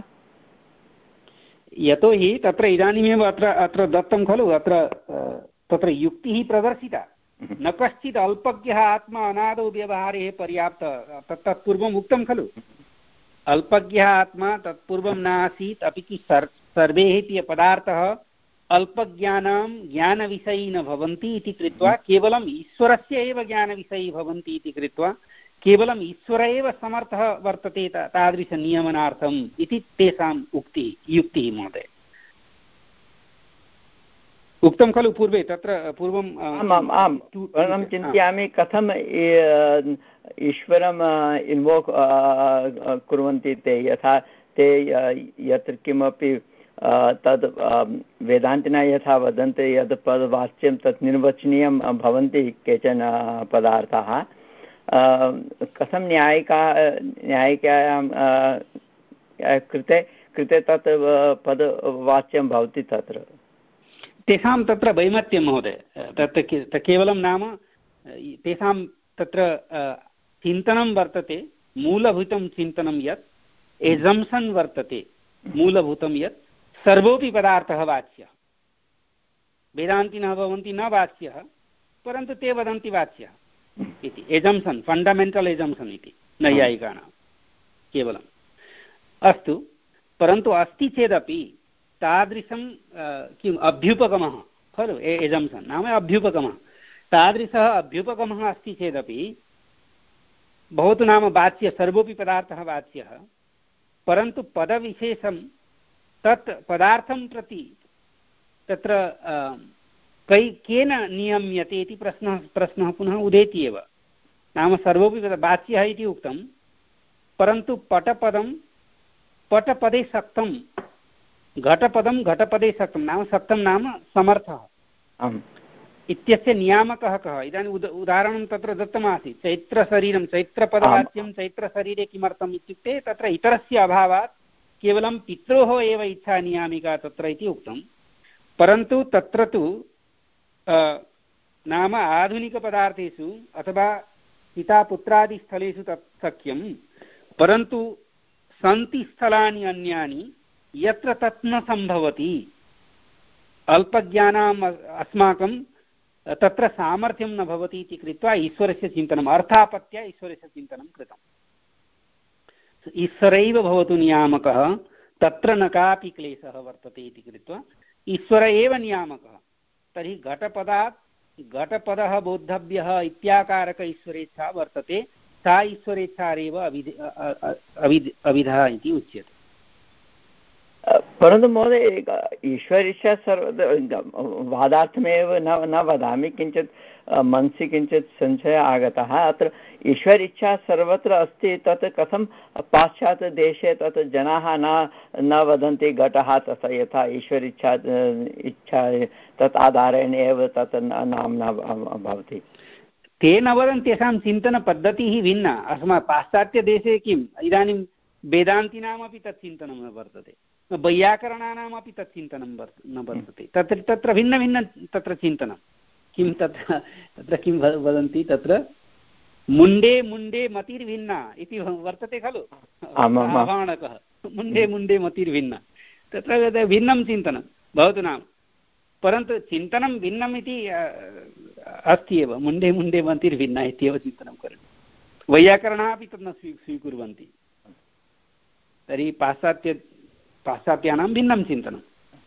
यतोहि तत्र इदानीमेव अत्र अत्र दत्तं खलु अत्र तत्र युक्तिः प्रदर्शिता न कश्चित् अल्पज्ञः आत्मा अनादौ व्यवहारे पर्याप्तः तत्पूर्वम् उक्तं खलु अल्पज्ञः आत्मा तत्पूर्वं नासीत् अपि तु सर्वे पदार्थः अल्पज्ञानां ज्ञानविषयी न भवन्ति इति कृत्वा केवलम् ईश्वरस्य एव ज्ञानविषयी भवन्ति इति कृत्वा केवलम् ईश्वर एव समर्थः वर्तते तादृशनियमनार्थम् इति तेषाम् उक्तिः युक्तिः महोदय उक्तं खलु पूर्वे तत्र पूर्वम् आम् आम् अहं चिन्तयामि कथम् ईश्वरम् इन्वोक् कुर्वन्ति ते यथा ते यत्र किमपि तद् वेदान्तिनः यथा वदन्ति यद् पदवाच्यं तत् निर्वचनीयं भवन्ति केचन पदार्थाः कथं न्यायिका न्यायिकायां कृते कृते तत् पदवाच्यं भवति तत्र तेषां तत्र वैमत्यं महोदय तत् केवलं नाम तेषां तत्र चिन्तनं वर्तते मूलभूतं चिन्तनं यत् एजम्सन् वर्तते मूलभूतं यत् सर्वोऽपि पदार्थः वाच्यः वेदान्तिनः भवन्ति न वाच्यः परन्तु ते वदन्ति वाच्यः इति एजम्सन् फण्डमेण्टल् एजम्सन् इति नैयायिकानां केवलम् अस्तु परन्तु अस्ति चेदपि तादृशं किम् अभ्युपगमः खलु एजम्सन् नाम अभ्युपगमः तादृशः अभ्युपगमः अस्ति चेदपि भवतु नाम वाच्यः सर्वोऽपि पदार्थः वाच्यः परन्तु पदविशेषं तत् पदार्थं प्रति तत्र कै केन नियम्यते इति प्रश्नः प्रश्नः पुनः उदेति एव नाम सर्वोऽपि वाच्यः इति उक्तं परन्तु पटपदं पटपदे सक्तं घटपदं घटपदे सक्तं नाम सक्तं नाम समर्थः इत्यस्य नियामकः कः इदानीम् उद उदाहरणं तत्र दत्तमासीत् चैत्रशरीरं चैत्रपदवाच्यं चैत्रशरीरे किमर्थम् इत्युक्ते तत्र इतरस्य अभावात् केवलं पित्रोः एव इच्छा नियामिका तत्र इति उक्तं परन्तु तत्र तु नाम आधुनिकपदार्थेषु अथवा पितापुत्रादिस्थलेषु तत् शक्यं परन्तु सन्ति स्थलानि अन्यानि यत्र तत् न सम्भवति अल्पज्ञानाम् अस्माकं तत्र सामर्थ्यं न भवति इति कृत्वा ईश्वरस्य चिन्तनम् अर्थापत्या ईश्वरस्य चिन्तनं कृतम् ईश्वरैव भवतु नियामकः तत्र न कापि क्लेशः वर्तते इति कृत्वा ईश्वर एव नियामकः तर्हि घटपदात् घटपदः बोद्धव्यः इत्याकारक ईश्वरेच्छा वर्तते सा ईश्वरेच्छारेव अविध अविधा इति उच्यते परन्तु महोदय ईश्वरेच्छा सर्व वादार्थमेव न न वदामि किञ्चित् मनसि किञ्चित् संशयः आगतः अत्र ईश्वरेच्छा सर्वत्र अस्ति तत् कथं पाश्चात्यदेशे तत् जनाः न न वदन्ति घटः तथा यथा ईश्वरेच्छा इच्छा तत् आधारेण एव तत् नाम्ना भवति ते न वदन्ति तेषां चिन्तनपद्धतिः भिन्ना अस्माकं पाश्चात्यदेशे किम् इदानीं वेदान्तिनामपि तत् चिन्तनं न वर्तते वैयाकरणानामपि तत् चिन्तनं वर् न वर्तते तत्र तत्र भिन्नभिन्न तत्र चिन्तनं किं तत्र तत्र किं वदन्ति तत्र मुण्डे मुण्डे मतिर्भिन्ना इति वर्तते खलु आभाणकः मुण्डे मुण्डे मतिर्भिन्ना तत्र भिन्नं चिन्तनं भवतु नाम परन्तु चिन्तनं भिन्नम् इति अस्ति एव मुण्डे मुण्डे मतिर्भिन्ना इत्येव चिन्तनं करोति वैयाकरणाः अपि तत् न स्वी स्वीकुर्वन्ति तर्हि पाश्चात्य पाश्चात्यानां भिन्नं चिन्तनम्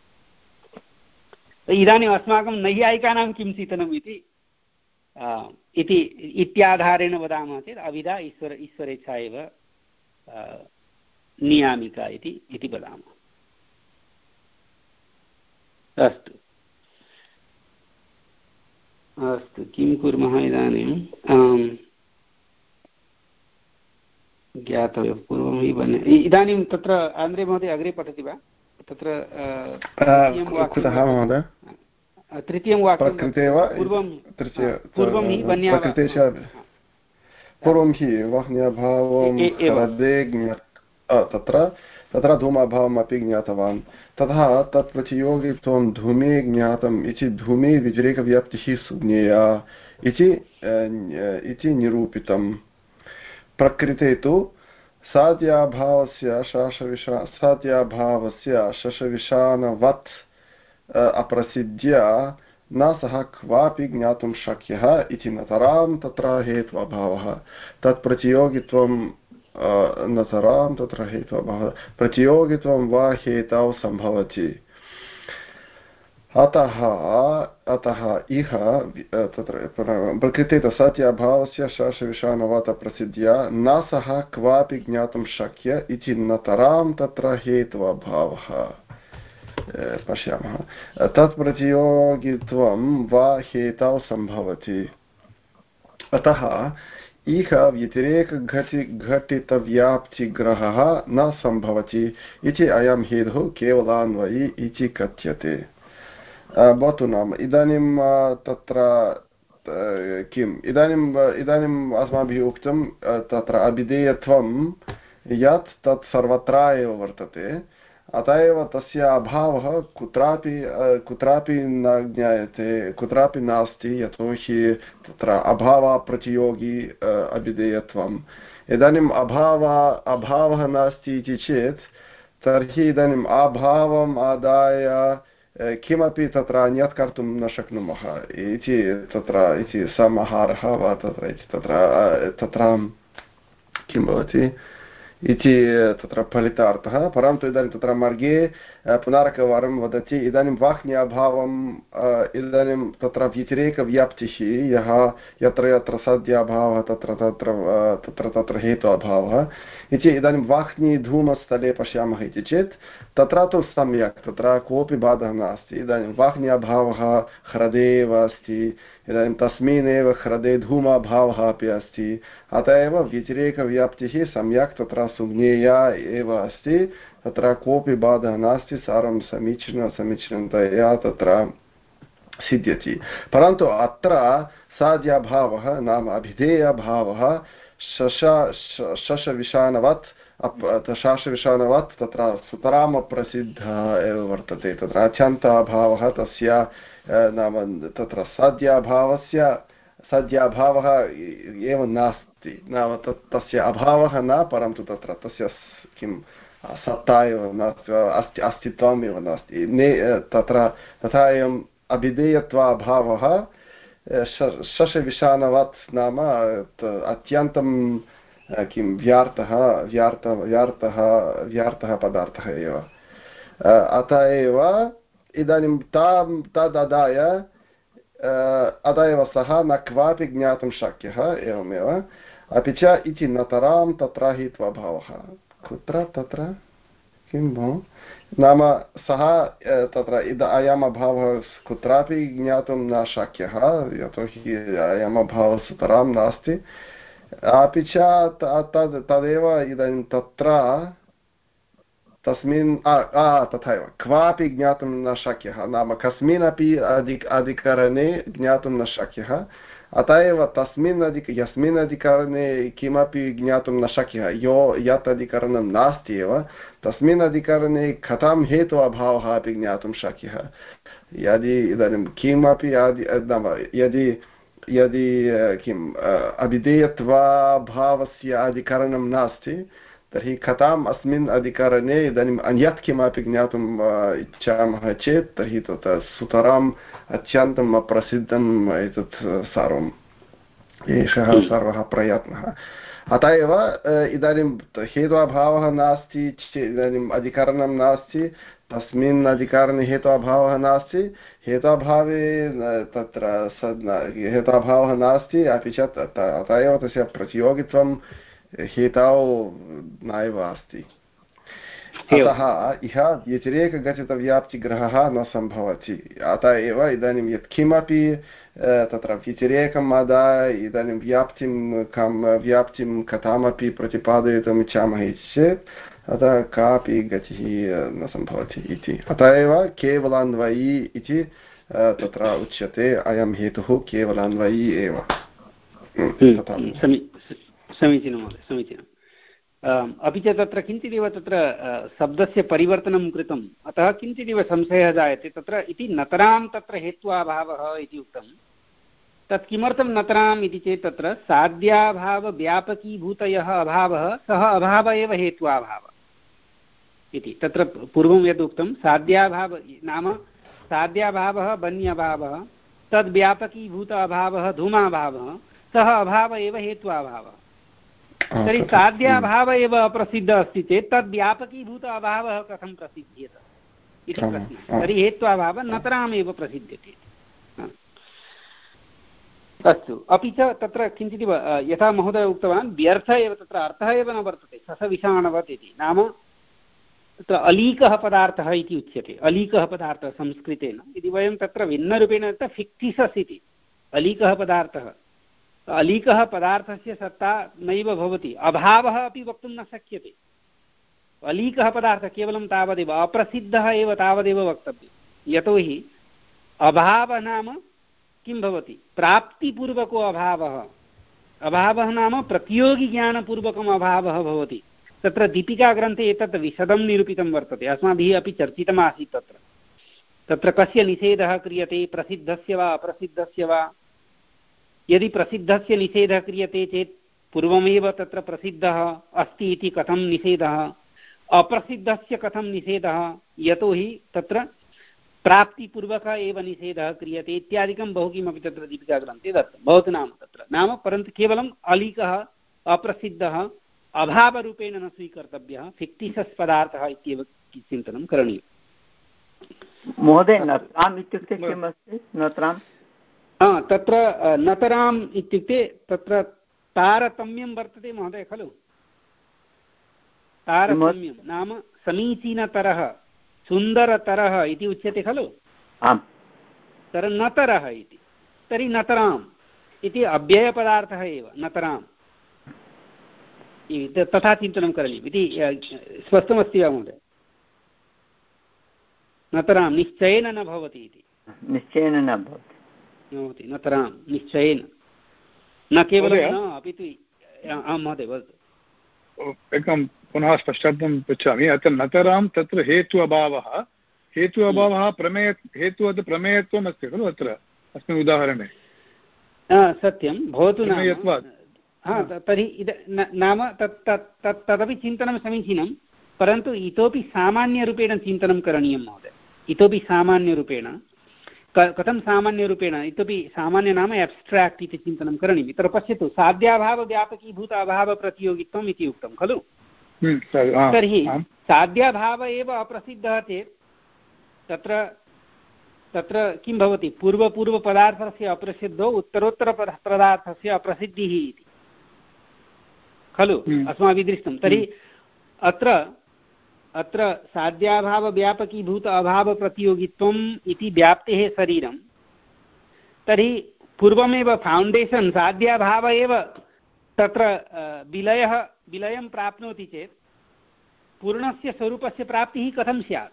इदानीम् अस्माकं नैयायिकानां किं चिन्तनम् इति इति इत्याधारेण वदामः चेत् अविधा ईश्वर ईश्वरेच्छा एव नियामिका इति इति वदामः अस्तु अस्तु किं कुर्मः इदानीं ज्ञातव्यं पूर्वं हि वने इदानीं तत्र आन्द्रे महोदय अग्रे पठति वा तत्र तृतीयं वाक्यं पूर्वं पूर्वं हि वन्याभावं पूर्वं हि वह्न्यभावं तत्र तत्र धूमाभावमपि ज्ञातवान् ततः तत् प्रतियोगित्वं धूमे ज्ञातम् इति धूमे व्यतिरेकव्याप्तिः सुज्ञेया इति निरूपितम् प्रकृते तु साद्याभावस्य शासविशा साद्याभावस्य शशविशानवत् अप्रसिद्ध्या न सः क्वापि ज्ञातुं शक्यः इति नतरां तत्र हेत्वाभावः तत्प्रतियोगित्वं नतरां तत्र हेत्वाभावः प्रतियोगित्वं वा हेतौ सम्भवति अतः अतः इह तत्र प्रकृते तु सत्याभावस्य शासविशानवत् प्रसिद्ध्या न सः क्वापि ज्ञातुं शक्य इति नतरां तत्र हेत्वाभावः पश्यामः तत्प्रतियोगित्वं वा हेतौ सम्भवति अतः इह व्यतिरेकघटि घटितव्याप्तिग्रहः न सम्भवति इति अयं हेतुः केवलान्वयी इति कथ्यते भवतु नाम इदानीं तत्र किम् इदानीम् इदानीम् अस्माभिः उक्तं तत्र अभिधेयत्वं यत् तत् सर्वत्र एव वर्तते अत एव तस्य अभावः कुत्रापि कुत्रापि न ज्ञायते, कुत्रापि नास्ति, यतोहि तत्र अभावप्रतियोगी अभिधेयत्वम्। इदानीम् अभाव अभावः नास्ति इति चेत् तर्हि इदानीम् अभावम् आदाय किमपि तत्र अन्यत् कर्तुं न शक्नुमः इति तत्र इति समाहारः वा तत्र इति तत्र तत्र किं भवति इति तत्र फलितार्थः। परन्तु इदानीं तत्र मार्गे पुनरेकवारं वदति, इदानीं वाह्न्याभावम् इदानीं तत्र व्यतिरेकव्याप्तिः यः यत्र यत्र सद्याभावः तत्र तत्र तत्र तत्र हेतु अभावः इति। इदानीं वाह्नी धूमस्थले पश्यामः इति चेत् तत्र तु सम्यक्, तत्र कोऽपि बाधः नास्ति। इदानीं वाह्न्याभावः ह्रदे एव अस्ति, इदानीं तस्मिन्नेव ह्रदे धूमाभावः अपि अस्ति, अत एव व्यतिरेकव्याप्तिः सम्यक् तत्र सुज्ञेया एव अस्ति, तत्र कोऽपि बाधः नास्ति, सारं समीचीनं समीचीनतया तत्र सिद्ध्यति। परन्तु अत्र साध्याभावः नाम अभिधेयभावः शश शशविषाणवत् शासविषाणवत् तत्र सुतरामप्रसिद्धः एव वर्तते। तत्र अत्यन्ताभावः तस्य नाम तत्र साध्याभावस्य साध्याभावः एव नास्ति, नाम तस्य अभावः न, परन्तु तत्र तस्य किं सत्ता एव नास्ति, अस्ति अस्तित्वम् एव नास्ति तत्र। तथा एवम् अभिधेयत्वाभावः शशविषाणवत् नाम अत्यन्तं किं व्यर्थः व्यर्थ व्यर्थः व्यर्थः पदार्थः एव। अत एव इदानीं तां तदादाय अत एव सः न क्वापि ज्ञातुं शक्यः एवमेव। अपि च इति नतरां तत्र हेत्वाभावः कुत्र तत्र किं भो नाम सः तत्र इद अयम् अभावः कुत्रापि ज्ञातुं न शक्यः, यतोहि अयम् अभावः सुतरां नास्ति। अपि च तद् तदेव इदानीं तत्र तस्मिन् तथैव क्वापि ज्ञातुं न शक्यः, नाम कस्मिन्नपि अधिक अधिकरणे ज्ञातुं न शक्यः। अत एव तस्मिन् अधिक यस्मिन् अधिकरणे किमपि ज्ञातुं न शक्यः, यो यत् अधिकरणं नास्ति एव तस्मिन् अधिकरणे कथं हेतु अभावः अपि ज्ञातुं शक्यः। यदि इदानीं किमपि नाम यदि यदि किम् अभिधेयत्वाभावस्य अधिकरणं नास्ति तर्हि कथाम् अस्मिन् अधिकरणे इदानीम् अन्यत् किमपि ज्ञातुम् इच्छामः चेत् तर्हि तत् सुतराम् अत्यन्तम् अप्रसिद्धम् एतत् सर्वम् एषः सर्वः प्रयत्नः। अतः एव इदानीं हेत्वाभावः नास्ति चेत् इदानीम् अधिकरणं नास्ति, तस्मिन् अधिकरणे हेत्वाभावः नास्ति, हेत्वाभावे तत्र हेत्वाभावः नास्ति, अपि च अतः एव तस्य प्रतियोगित्वं हेतौ नैव अस्ति। अतः इह व्यतिरेकगचितव्याप्तिग्रहः न सम्भवति। अतः एव इदानीं यत्किमपि तत्र व्यतिरेकम् आदाय इदानीं व्याप्तिं कं व्याप्तिं कथमपि प्रतिपादयितुम् इच्छामः चेत् अतः कापि गतिः न सम्भवति इति। अतः एव केवलान्वयी इति तत्र उच्यते, अयं हेतुः केवलान्वयी एव। समीचीनं महोदय, समीचीनम्। अपि च तत्र किञ्चिदिव तत्र शब्दस्य परिवर्तनं कृतम्, अतः किञ्चिदिव संशयः जायते तत्र इति नतरां तत्र हेत्वाभावः इति उक्तं। तत् किमर्थं नतराम् इति चेत् तत्र साध्याभावव्यापकीभूतयः अभावः सः अभावः एव हेत्वाभावः इति। तत्र पूर्वं यद् उक्तं साध्याभाव नाम साध्याभावः बन्यभावः, तद्व्यापकीभूत अभावः धूमाभावः, सः अभावः एव हेत्वाभावः। तर्हि साध्याभावः एव अप्रसिद्धः अस्ति चेत् तद्व्यापकीभूत अभावः कथं प्रसिद्ध्येत इति प्रश्नः। तर्हि हेत्वाभावः नतरामेव प्रसिद्ध्यते। अस्तु, अपि च तत्र किञ्चिदिव यथा महोदय उक्तवान् व्यर्थः एव तत्र अर्थः एव न वर्तते, ससविषाणवत् इति। नाम तत्र अलीकः पदार्थः इति उच्यते, अलीकः पदार्थः संस्कृतेन। यदि वयं तत्र भिन्नरूपेण फिक्टिसस् इति अलीकः पदार्थः, अलीकः पदार्थस्य सत्ता नैव भवति, अभावः अपि वक्तुं न शक्यते। अलीकः पदार्थः केवलं तावदेव, अप्रसिद्धः एव तावदेव वक्तव्यं। यतोहि अभावः नाम किं भवति, प्राप्तिपूर्वको अभावः। अभावः नाम प्रतियोगिज्ञानपूर्वकम् अभावः भवति। तत्र दीपिकाग्रन्थे एतत् विशदं निरूपितं वर्तते, अस्माभिः अपि चर्चितमासीत्। तत्र तत्र कस्य निषेधः क्रियते, प्रसिद्धस्य वा अप्रसिद्धस्य वा। यदि प्रसिद्धस्य निषेधः क्रियते चेत् पूर्वमेव तत्र प्रसिद्धः अस्ति इति कथं निषेधः, अप्रसिद्धस्य कथं निषेधः, यतोहि तत्र प्राप्तिपूर्वक एव निषेधः क्रियते इत्यादिकं बहु किमपि तत्र दीपिकाग्रन्थे दत्तं भवतु। नाम तत्र नाम परन्तु केवलम् अलिकः अप्रसिद्धः अभावरूपेण न स्वीकर्तव्यः, फिक्टिशस् पदार्थः इत्येव चिन्तनं करणीयम्। महोदय नत्राम् इत्युक्ते किम् अस्ति? नत्राम् तत्र नतराम् इत्युक्ते तत्र तारतम्यं वर्तते महोदय खलु। तारतम्यं नाम समीचीनतरः सुन्दरतरः इति उच्यते खलु। आम्। तर नतरः इति, तर्हि नतराम् इति अव्ययपदार्थः एव नतराम्, तथा चिन्तनं करणीयम् इति स्पष्टमस्ति वा महोदय? नतरां निश्चयेन न भवति इति। निश्चयेन न भवति नतरां निश्चयेन, न केवलं न अपि तु। आं महोदय वदतु। एकं पुनः स्पष्टार्थं पृच्छामि। अत्र नतरां तत्र हेतु अभावः, हेतु अभावः प्रमेय हेतुवत् प्रमेयत्वम् अस्ति खलु अत्र अस्मिन् उदाहरणे। सत्यं भवतु। हा तर्हि इद नाम तत् तत् तदपि चिन्तनं समीचीनं, परन्तु इतोपि सामान्यरूपेण चिन्तनं करणीयं महोदय। इतोपि सामान्यरूपेण कथं सामान्यरूपेण, इतोपि सामान्य नाम एब्स्ट्राक्ट् इति चिन्तनं करणीयम्। इतर पश्यतु, साध्याभावव्यापकीभूत अभावप्रतियोगित्वम् इति उक्तं खलु। तर्हि साध्याभाव एव अप्रसिद्धः चेत् तत्र तत्र किं भवति? पूर्वपूर्वपदार्थस्य अप्रसिद्धौ उत्तरोत्तरपदार्थस्य अप्रसिद्धिः इति खलु अस्माभिः दृष्टं। तर्हि अत्र अत्र साध्याभावव्यापकीभूत अभावप्रतियोगित्वम् इति व्याप्तेः शरीरं, तर्हि पूर्वमेव फौण्डेशन् साध्याभाव एव तत्र विलयः विलयं प्राप्नोति चेत् पूर्णस्य स्वरूपस्य प्राप्तिः कथं स्यात्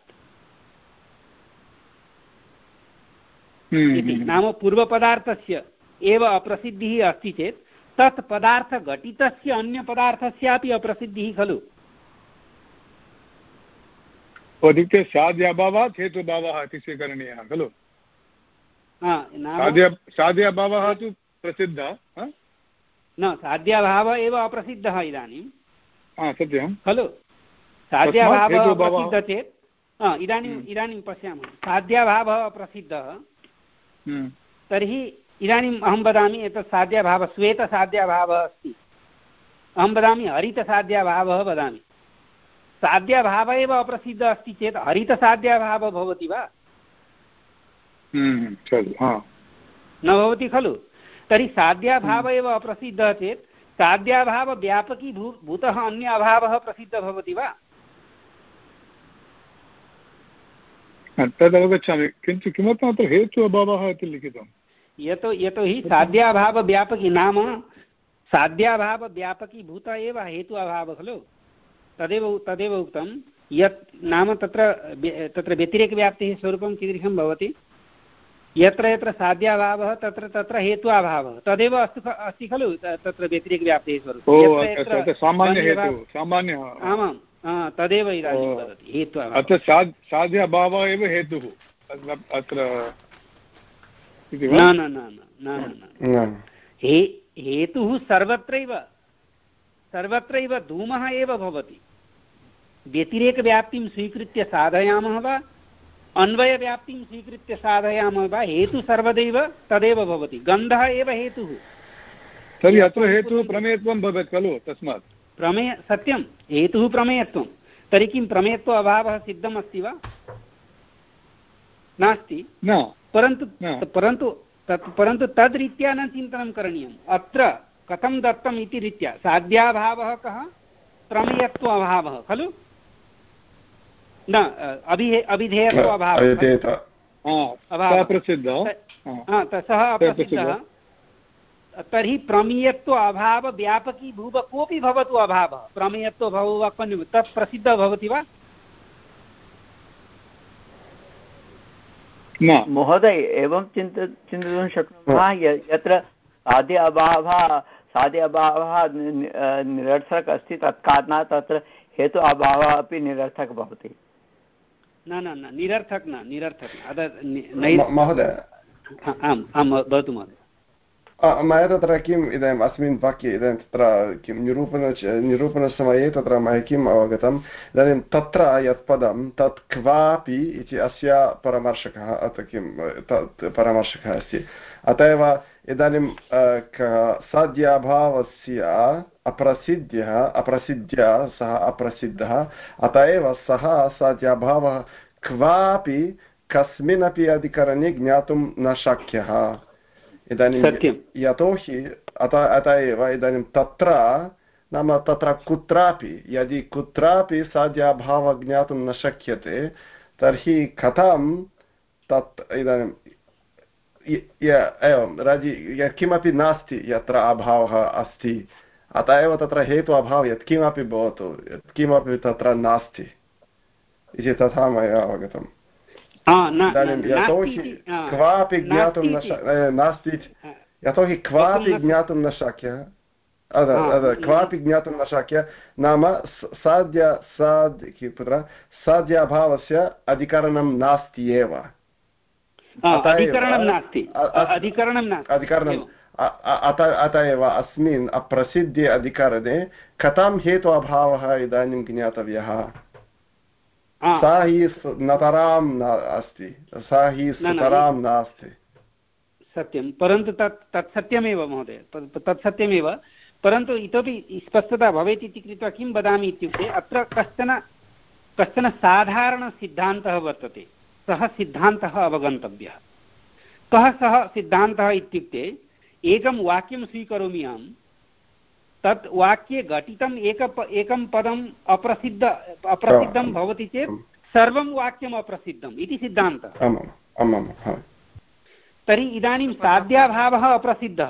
इति। नाम पूर्वपदार्थस्य एव अप्रसिद्धिः अस्ति चेत् तत् पदार्थघटितस्य अन्यपदार्थस्यापि अप्रसिद्धिः खलु। अधिके साध्याभावात् हेतुभावः इति स्वीकरणीयः खलु। साध्याभावः तु प्रसिद्धः न, साध्याभावः एव अप्रसिद्धः इदानीं। सत्यं खलु। साध्याभावः अप्रसिद्धः चेत् इदानीम् इदानीं पश्यामः, साध्याभावः अप्रसिद्धः तर्हि इदानीम् अहं वदामि एतत् साध्याभावः श्वेतसाध्याभावः अस्ति, अहं वदामि हरितसाध्याभावः वदामि। साध्याभावः एव अप्रसिद्धः अस्ति चेत् हरितसाध्याभावः भवति वा? न भवति खलु। तर्हि साध्याभावः एव अप्रसिद्धः चेत् साध्याभावव्यापकी भू भूतः अन्य अभावः प्रसिद्धः भवति वा? तदवगच्छामि, किन्तु किमर्थम् अत्र हेतु अभावः इति लिखितं? यतो यतोहि साध्याभावव्यापकी नाम साध्याभावव्यापकी भूत एव हेतु अभावः खलु। तदेव तदेव उक्तं यत् नाम तत्र तत्र व्यतिरेकव्याप्तेः स्वरूपं कीदृशं भवति? यत्र यत्र साध्याभावः तत्र तत्र हेतु अभावः, तदेव अस्ति अस्ति खलु तत्र व्यतिरेकव्याप्तेः स्वरूपं। आमां तदेव इदानीं वदति हेतु अभावः। साध्याभावः एव हेतुः अत्र न न न न हेतुः सर्वत्रैव सर्वत्रैव धूमः एव भवति। व्यतिरेकव्याप्तिं स्वीकृत्य साधयामः वा अन्वयव्याप्तिं स्वीकृत्य साधयामः वा, हेतु सर्वदैव तदेव भवति। गन्धः एव हेतुः। तर्हि अत्र हेतुः प्रमेयत्वं भवेत् खलु। तस्मात् प्रमेय सत्यं हेतुः प्रमेयत्वं। तर्हि किं प्रमेयत्व अभावः सिद्धम् अस्ति वा? नास्ति। न। परन्तु परन्तु तत् परन्तु तद्रीत्या न चिन्तनं करणीयम्। अत्र कथं दत्तम् इति रीत्या साध्याभावः कः? प्रमेयत्व अभावः खलु। न अभिधे अभिधेयत्व अभावः सः अप्रसिद्धः। तर्हि प्रमेयत्व अभाव व्यापकी भूव कोऽपि भवतु अभावः, प्रमेयत्व भवो वा कन्यु तत् प्रसिद्धः भवति वा? महोदय एवं चिन्त चिन्तयितुं शक्नुमः यत्र साध्य अभावः साध्य अभावः निरर्थकः अस्ति, तत्कारणात् तत्र हेतु अभावः अपि निरर्थकः भवति। न न न निरर्थक न निरर्थक न महोदय। आम् आं भवतु महोदय। मया तत्र किम् इदानीम् अस्मिन् वाक्ये इदानीं तत्र किं निरूपण निरूपणसमये तत्र मया किम् अवगतम्, इदानीं तत्र यत् पदं तत् क्वापि इति अस्य परामर्शकः अत्र किं तत् परामर्शकः अस्ति। अत एव इदानीं साध्याभावस्य अप्रसिद्ध्यः अप्रसिद्ध्या सः अप्रसिद्धः, अत एव सः साध्याभावः क्वापि कस्मिन्नपि अधिकरणे ज्ञातुं न शक्यः। इदानीं यतोहि अत अत एव इदानीं तत्र नाम तत्र कुत्रापि यदि कुत्रापि साध्याभावः ज्ञातुं न शक्यते तर्हि कथं तत् इदानीं एवं रजि यत्किमपि नास्ति यत्र अभावः अस्ति, अत एव तत्र हेतु अभावः यत्किमपि भवतु यत्किमपि तत्र नास्ति इति तथा मया अवगतम्। इदानीं यतोहि क्वापि ज्ञातुं न नास्ति यतोहि क्वापि ज्ञातुं न शक्यः क्वापि ज्ञातुं न शक्य नाम साध्य साध्य पुत्र साध्याभावस्य अधिकरणं नास्ति एव। अधिकरणम् अत एव अस्मिन् अप्रसिद्धे अधिकरणे कथं हेतु अभावः इदानीं ज्ञातव्यः। सा हि नतरां न अस्ति, सा हि सुतरां नास्ति। सत्यं, परन्तु तत् तत् सत्यमेव महोदय, तत् सत्यमेव, परन्तु इतोपि स्पष्टता भवेत् इति कृत्वा किं वदामि इत्युक्ते अत्र कश्चन कश्चन साधारणसिद्धान्तः वर्तते, सः सिद्धान्तः अवगन्तव्यः। कः सः सिद्धान्तः इत्युक्ते एकं वाक्यं स्वीकरोमि अहं, तत् वाक्ये घटितम् एक एकं पदम् अप्रसिद्ध अप्रसिद्धं भवति चेत् सर्वं वाक्यम् अप्रसिद्धम् इति सिद्धान्तः। तर्हि इदानीं साध्याभावः अप्रसिद्धः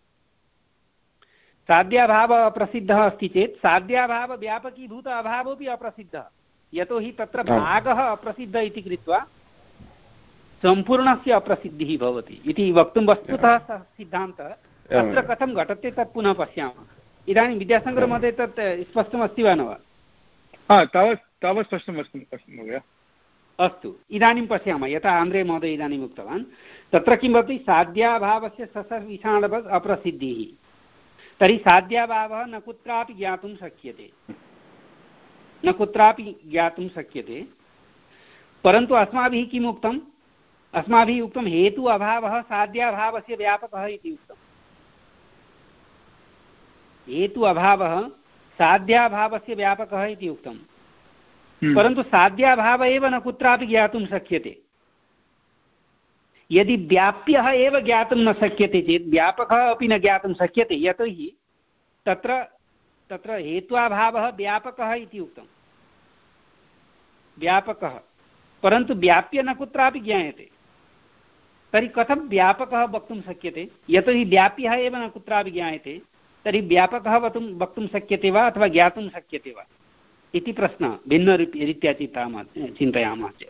साध्याभावः अप्रसिद्धः अस्ति चेत् साध्याभावव्यापकीभूत अभावोऽपि अप्रसिद्धः, यतोहि तत्र भागः अप्रसिद्धः इति कृत्वा सम्पूर्णस्य अप्रसिद्धिः भवति इति वक्तुं वस्तुतः सः सिद्धान्तः अत्र कथं घटते तत् पुनः पश्यामः। इदानीं विद्यासागर महोदय तत् स्पष्टमस्ति वा न वा? तावत् तावत् स्पष्टमस्ति महोदय। अस्तु, इदानीं पश्यामः। यथा आन्द्रे महोदय इदानीम् उक्तवान्, तत्र किं भवति, साध्याभावस्य ससविषाणवत् अप्रसिद्धिः। तर्हि साध्याभावः न कुत्रापि ज्ञातुं शक्यते न कुत्रापि ज्ञातुं शक्यते परन्तु अस्माभिः किम् उक्तम्, अस्माभिः उक्तं हेतु अभावः साध्याभावस्य व्यापकः इति उक्तम्। हेतु अभावः साध्याभावस्य व्यापकः इति उक्तम्, परन्तु साध्याभाव एव न कुत्रापि ज्ञातुं शक्यते। यदि व्याप्यः एव ज्ञातुं न शक्यते चेत् व्यापकः अपि न ज्ञातुं शक्यते, यतोहि तत्र तत्र हेत्वाभावः व्यापकः इति उक्तं, व्यापकः, परन्तु व्याप्य न कुत्रापि ज्ञायते। तर्हि कथं व्यापकः वक्तुं शक्यते, यतोहि व्याप्यः एव न कुत्रापि ज्ञायते, तर्हि व्यापकः वक्तुं वक्तुं शक्यते वा अथवा ज्ञातुं शक्यते वा इति प्रश्नः भिन्नरीत्या चिन्तयामः चिन्तयामः चेत्।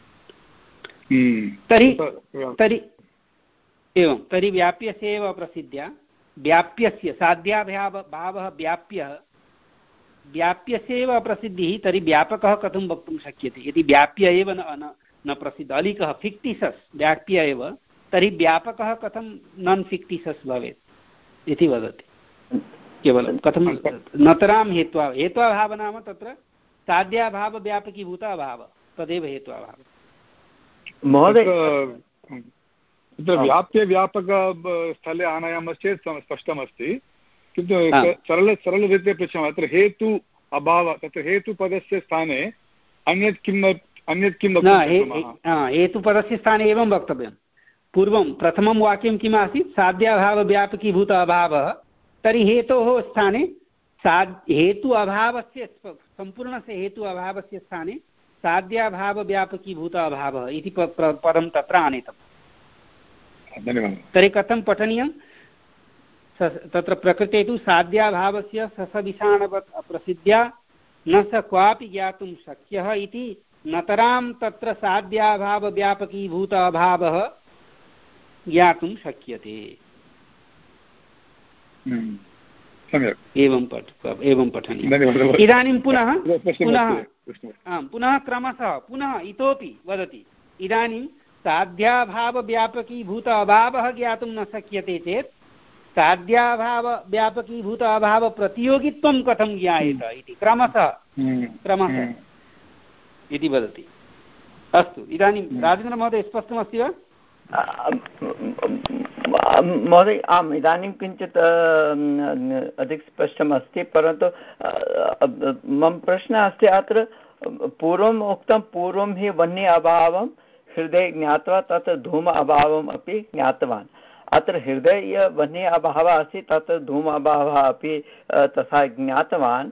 तर्हि तर्हि एवं तर्हि व्याप्यस्य एव प्रसिद्ध्या व्याप्यस्य साध्याभाव भावः व्याप्यः व्याप्यस्य एव प्रसिद्धिः, तर्हि व्यापकः कथं वक्तुं शक्यते यदि व्याप्य एव न न प्रसिद्धः। अलिकः फिक्टिसस् व्याप्य एव, तर्हि व्यापकः कथं नन् फिक्टिसस् भवेत् इति वदति। केवलं कथं नतरां हेत्वा हेत्वाभाव नाम तत्र साध्याभावव्यापकीभूत अभावः, तदेव हेत्वाभावः। महोदय व्याप्य व्यापक स्थले आनयामश्चेत् स्पष्टमस्ति, किन्तु सरल सरलरीत्या पृच्छामः, अत्र हेतु अभावः, तत्र हेतुपदस्य स्थाने अन्यत् किम् अन्यत् किं हेतुपदस्य स्थाने एवं वक्तव्यं। पूर्वं प्रथमं वाक्यं किम् आसीत्, साध्याभावव्यापकीभूत अभावः, तर्हि हेतोः स्थाने सा हेतु अभावस्य सम्पूर्णस्य हेतु अभावस्य स्थाने साध्याभावव्यापकीभूत अभावः इति पदं तत्र आनेतम्। तर्हि कथं पठनीयं, तत्र प्रकृते तु साध्याभावस्य ससविषाणवत् अप्रसिद्ध्या न स क्वापि ज्ञातुं शक्यः इति नतरां तत्र साध्याभावव्यापकीभूत अभावः ज्ञातुं शक्यते। सम्यक् एवं पठ एवं पठनीयम्। इदानीं पुनः पुनः पुनः क्रमशः पुनः इतोपि वदति। इदानीं साध्याभावव्यापकीभूत अभावः ज्ञातुं न शक्यते चेत् साध्याभावव्यापकीभूत अभावप्रतियोगित्वं कथं ज्ञायेत इति क्रमशः क्रमशः इति वदति। अस्तु, इदानीं राजेन्द्रमहोदय स्पष्टमस्ति वा? महोदय आम्, इदानीं किञ्चित् अधिक स्पष्टमस्ति, परन्तु मम प्रश्नः अस्ति अत्र पूर्वम् उक्तं पूर्वं हि वह्नि अभावं हृदये ज्ञात्वा तत् धूम अभावम् अपि ज्ञातवान्। अत्र हृदये वह्नि अभावः अस्ति, तत् धूम अभावः अपि तथा ज्ञातवान्।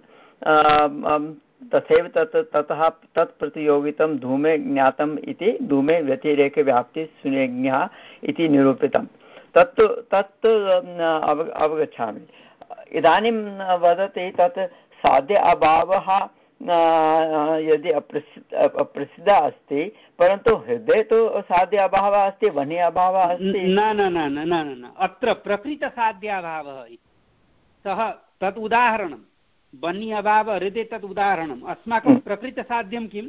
तथैव तत् ततः तत् प्रतियोगितं धूमे ज्ञातम् इति धूमे व्यतिरेकव्याप्ति सुनिज्ञः इति निरूपितं। तत्तु तत् अव अवगच्छामि। इदानीं वदति तत् साध्य अभावः यदि अप्रसिद्ध अप्रसिद्धः अस्ति, परन्तु हृदये तु साध्य अभावः अस्ति, वह्नि अभावः अस्ति। न न न न न न अत्र प्रकृतसाध्याभावः सः तत् उदाहरणं। वह्नि अभाव हृदये तत् उदाहरणम्। अस्माकं प्रकृतसाध्यं किम्?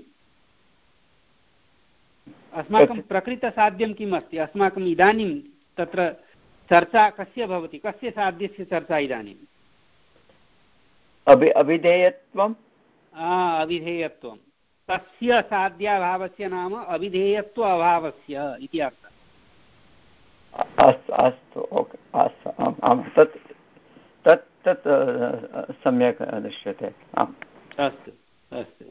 अस्माकं प्रकृतसाध्यं किम् अस्ति? अस्माकम् इदानीं तत्र चर्चा कस्य भवति? कस्य साध्यस्य चर्चा इदानीम्? अभि अविधेयत्वम् अविधेयत्वं। तस्य साध्याभावस्य नाम अविधेयत्व अभावस्य इति अर्थः। अस्तु अस्तु ओके अस्तु आम् आम् तत् तत् तत् सम्यक् दृश्यते। आम् अस्तु अस्तु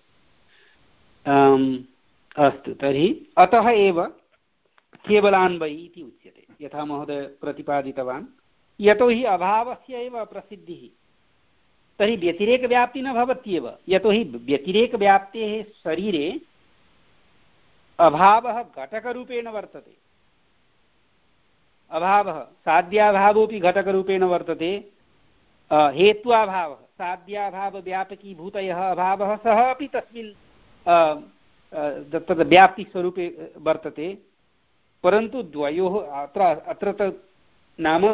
अस्तु तर्हि अतः एव केवलान्वयी इति उच्यते, यथा महोदय प्रतिपादितवान्। यतोहि अभावस्य एव प्रसिद्धिः, तर्हि व्यतिरेकव्याप्ति न भवत्येव। यतोहि व्यतिरेकव्याप्तेः शरीरे अभावः घटकरूपेण वर्तते। अभावः साध्याभावोऽपि घटकरूपेण वर्तते। हेत्वाभावः साध्याभावव्यापकीभूतयः अभावः सः अपि तस्मिन् तद् व्याप्तिस्वरूपे वर्तते। परन्तु द्वयोः अत्र अत्र नाम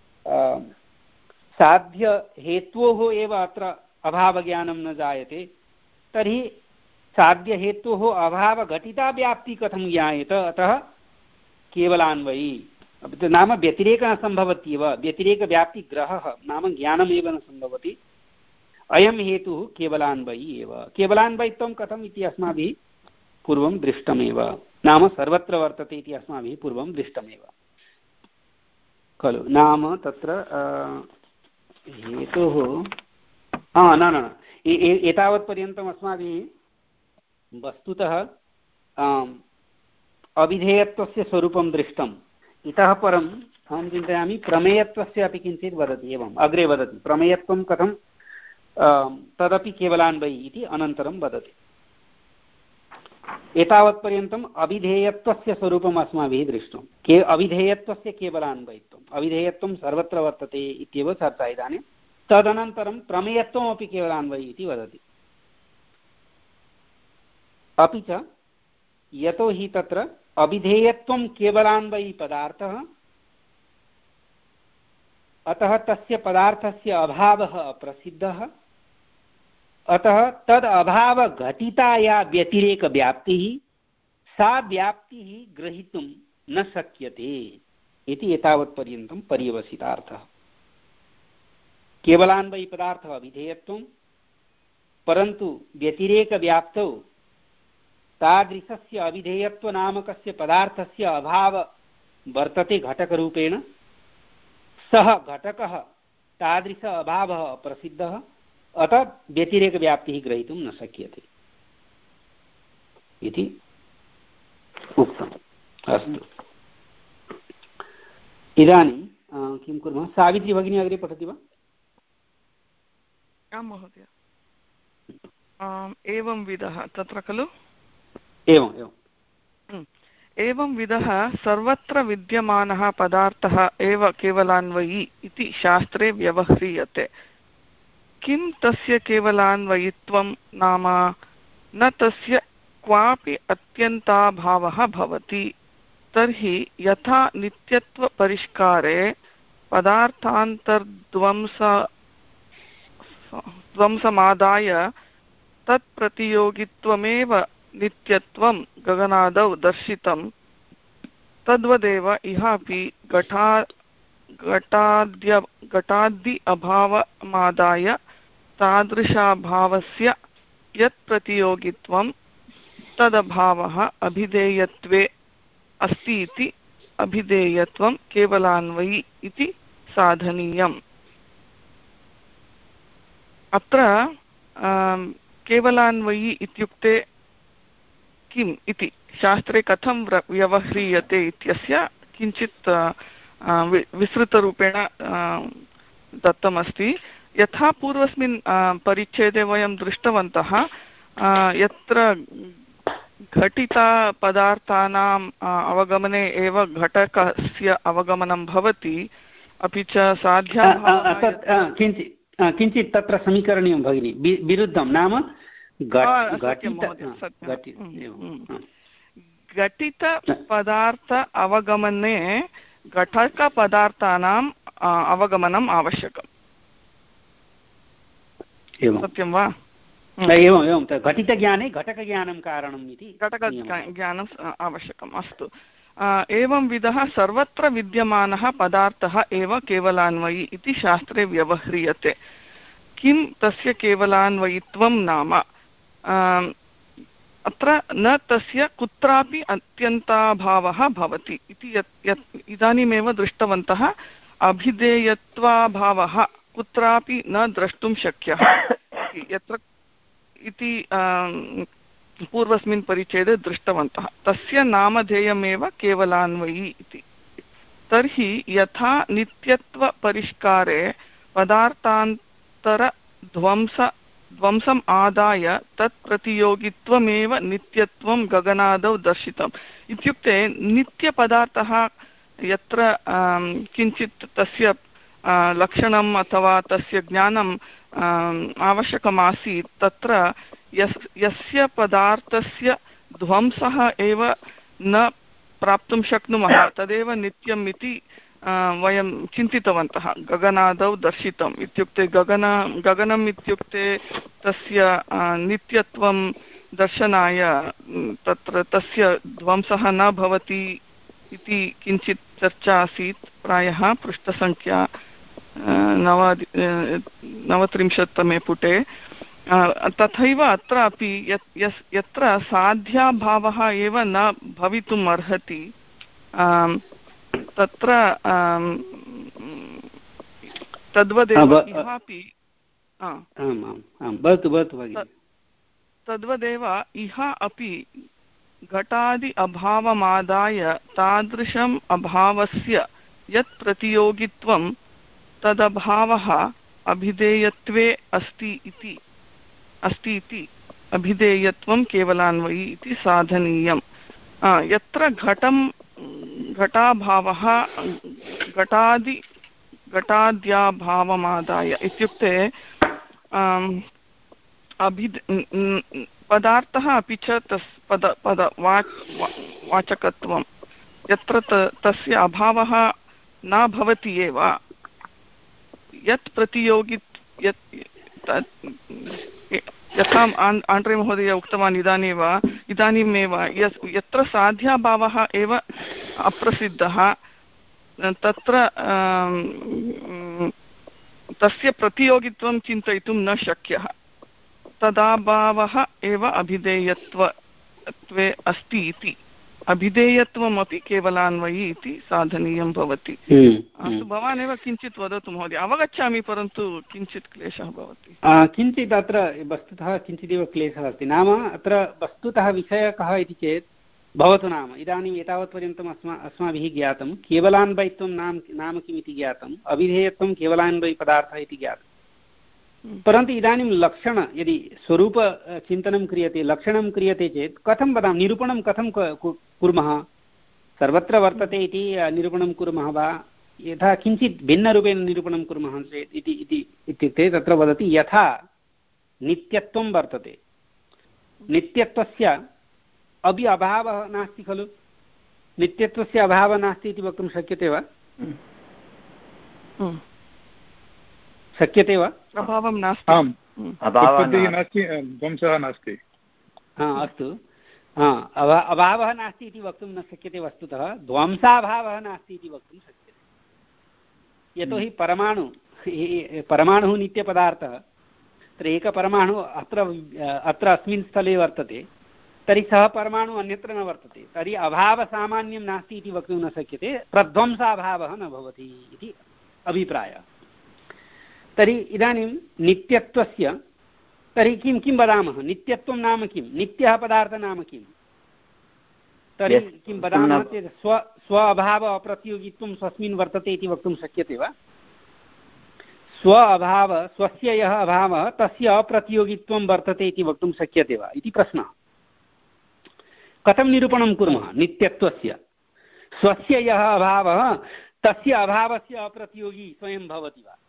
साध्यहेतोः एव अत्र अभावज्ञानं न जायते। तर्हि साध्यहेतोः अभावघटिता व्याप्ति कथं ज्ञायेत? अतः केवलान्वयी नाम व्यतिरेकः न सम्भवत्येव। व्यतिरेकव्याप्तिग्रहः नाम ज्ञानमेव न सम्भवति। अयं हेतुः केवलान्वयी एव। केवलान्वयित्वं कथम् इति अस्माभिः पूर्वं दृष्टमेव, नाम सर्वत्र वर्तते इति अस्माभिः पूर्वं दृष्टमेव खलु। नाम तत्र हेतुः हा न न एतावत्पर्यन्तम् अस्माभिः वस्तुतः अविधेयत्वस्य स्वरूपं दृष्टम्। इतः परम् अहं चिन्तयामि प्रमेयत्वस्य अपि किञ्चित् वदति। एवम् अग्रे वदति प्रमेयत्वं कथं तदपि केवलान्वयी इति अनन्तरं वदति। एतावत्पर्यन्तम् अविधेयत्वस्य स्वरूपम् अस्माभिः दृष्टं। के अविधेयत्वस्य केवलान्वयित्वम्, अविधेयत्वं सर्वत्र वर्तते इत्येव चर्चा इदानीं। तदनन्तरं प्रमेयत्वमपि केवलान्वयी इति वदति। अपि च यतो हि तत्र अविधेयत्वं केवलान्वयी पदार्थः, अतः तस्य पदार्थस्य अभावः अप्रसिद्धः, अतः तद अभावघटिता या व्यतिरेकव्याप्तिः सा व्याप्तिः ग्रहीतुं न शक्यते इति एतावत्पर्यन्तं पर्यवसितार्थः। केवलान्वयी पदार्थः अविधेयत्वं, परन्तु व्यतिरेकव्याप्तौ तादृशस्य अविधेयत्वनामकस्य पदार्थस्य अभाव वर्तते घटकरूपेण। सः घटकः तादृश अभावः अप्रसिद्धः, अतः व्यतिरेकव्याप्तिः ग्रहीतुं न शक्यते इति उक्तम्। अस्तु, इदानीं किं कुर्मः? सावित्री भगिनी अग्रे पठति वा? आं महोदय। एवं विधः तत्र खलु एवम् एवम् एवं विधः सर्वत्र विद्यमानः पदार्थः एव केवलान्वयी इति शास्त्रे व्यवह्रियते। किं तस्य केवलान्वयित्वं नाम? न तस्य क्वापि अत्यन्ताभावः भवति। तर्हि यथा नित्यत्वपरिष्कारे पदार्थान्तर्ध्वंस ध्वंसमादाय तत्प्रतियोगित्वमेव नित्यत्वं गगनादौ दर्शितं तद्वदेव इहापि घटा घटाद्य घटादि अभावमादाय तादृशाभावस्य यत् प्रतियोगित्वं तदभावः अभिधेयत्वे अस्ति इति अभिधेयत्वं केवलान्वयी इति साधनीयम्। अत्र केवलान्वयी इत्युक्ते किम् इति शास्त्रे कथं व्यवह्रियते इत्यस्य किञ्चित् विस्तृतरूपेण दत्तमस्ति। यथा पूर्वस्मिन् परिच्छेदे वयं दृष्टवन्तः यत्र घटितपदार्थानाम् अवगमने एव घटकस्य अवगमनं भवति अपि च साध्या किञ्चित् किञ्चित् तत्र समीकरणीयं भगिनि विरुद्धं नाम घटितपदार्थ अवगमने घटकपदार्थानाम् अवगमनम् आवश्यकम्। सत्यं वा? एवम् एवं घटितज्ञाने घटकज्ञानं कारणम् इति घटकज्ञानम् आवश्यकम्। अस्तु, एवं विधः सर्वत्र विद्यमानः पदार्थः एव केवलान्वयी इति शास्त्रे व्यवह्रियते। किं तस्य केवलान्वयित्वं नाम? अत्र न तस्य कुत्रापि अत्यन्ताभावः भवति इति यत् यत् इदानीमेव दृष्टवन्तः। अभिधेयत्वाभावः कुत्रापि न द्रष्टुं शक्यः यत्र इति पूर्वस्मिन् परिच्छेदे दृष्टवन्तः। तस्य नामधेयमेव केवलान्वयी इति। तर्हि यथा नित्यत्वपरिष्कारे पदार्थान्तरध्वंस ध्वंसम् आदाय तत्प्रतियोगित्वमेव नित्यत्वं गगनादौ दर्शितम् इत्युक्ते नित्यपदार्थः यत्र किञ्चित् तस्य लक्षणम् अथवा तस्य ज्ञानम् आवश्यकमासीत् तत्र यस् यस्य पदार्थस्य ध्वंसः एव न प्राप्तुं शक्नुमः तदेव नित्यम् इति वयं चिन्तितवन्तः। गगनादौ दर्शितम् इत्युक्ते गगन गगनम् इत्युक्ते तस्य नित्यत्वं दर्शनाय तत्र तस्य ध्वंसः न भवति इति किञ्चित् चर्चा आसीत्। प्रायः पृष्ठसङ्ख्या नव नवत्रिंशत्तमे पुटे। तथैव अत्रापि यत् यत्र साध्याभावः एव न भवितुम् अर्हति तत्र तद्वदेव इहापि तद्वदेव इह अपि घटादि अभावमादाय तादृशम् अभावस्य यत् प्रतियोगित्वं तदभावः अभिधेयत्वे अस्ति इति अस्ति इति अभिधेयत्वं केवलान्वयी इति साधनीयम्। यत्र घटं घटाभावः घटादि घटाद्याभावमादाय इत्युक्ते अभिध पदार्थः अपि च तस् पद पद वाच् वाचकत्वं यत्र तस्य अभावः न भवति एव यत् प्रतियोगित् यत् यथा आण्ड्रे महोदय उक्तवान् इदानीमेव इदानीमेव यत्र साध्याभावः एव अप्रसिद्धः तत्र तस्य प्रतियोगित्वं चिन्तयितुं न शक्यः तदाभावः एव अभिधेयत्वे अस्ति इति अभिधेयत्वमपि केवलान्वयी इति साधनीयं भवति। अस्तु, भवान् एव किञ्चित् वदतु महोदय। अवगच्छामि परन्तु किञ्चित् क्लेशः भवति। किञ्चित् अत्र वस्तुतः किञ्चिदेव क्लेशः अस्ति। नाम अत्र वस्तुतः विषयः कः इति चेत् भवतु नाम इदानीम् एतावत्पर्यन्तम् अस्मा अस्माभिः ज्ञातं केवलान्वयित्वं नाम नाम किमिति ज्ञातम्, अभिधेयत्वं केवलान्वयी पदार्थः इति ज्ञातम्। परन्तु इदानीं लक्षण यदि स्वरूपचिन्तनं क्रियते लक्षणं क्रियते चेत् कथं वदामः, निरूपणं कथं कुर्मः? सर्वत्र वर्तते इति निरूपणं कुर्मः वा यथा किञ्चित् भिन्नरूपेण निरूपणं कुर्मः चेत् इति इत्युक्ते तत्र वदति यथा नित्यत्वं वर्तते नित्यत्वस्य अपि अभावः नास्ति खलु, नित्यत्वस्य अभावः नास्ति इति वक्तुं शक्यते वा? शक्यते वा? अभावं नास्ति। उत्पत्तिः नास्ति, ध्वंसः नास्ति। अस्तु, अभावः नास्ति इति वक्तुं न शक्यते। वस्तुतः ध्वंसाभावः नास्ति इति वक्तुं शक्यते, यतोहि परमाणु परमाणुः नित्यपदार्थः, तत्र एकपरमाणुः अत्र अत्र अस्मिन् स्थले वर्तते, तर्हि सः परमाणु अन्यत्र न वर्तते, तर्हि अभावसामान्यं नास्ति इति वक्तुं न शक्यते, प्रध्वंसाभावः न भवति इति अभिप्रायः। तर्हि इदानीं नित्यत्वस्य, तर्हि किं किं वदामः? नित्यत्वं नाम किं? नित्यः पदार्थः नाम किं? तर्हि किं वदामः चेत् स्व स्व अभाव अप्रतियोगित्वं स्वस्मिन् वर्तते इति वक्तुं शक्यते वा? स्व अभाव, स्वस्य यः अभावः तस्य अप्रतियोगित्वं वर्तते इति वक्तुं शक्यते वा इति प्रश्नः। कथं निरूपणं कुर्मः नित्यत्वस्य? स्वस्य यः अभावः तस्य अभावस्य अप्रतियोगी स्वयं भवति वा?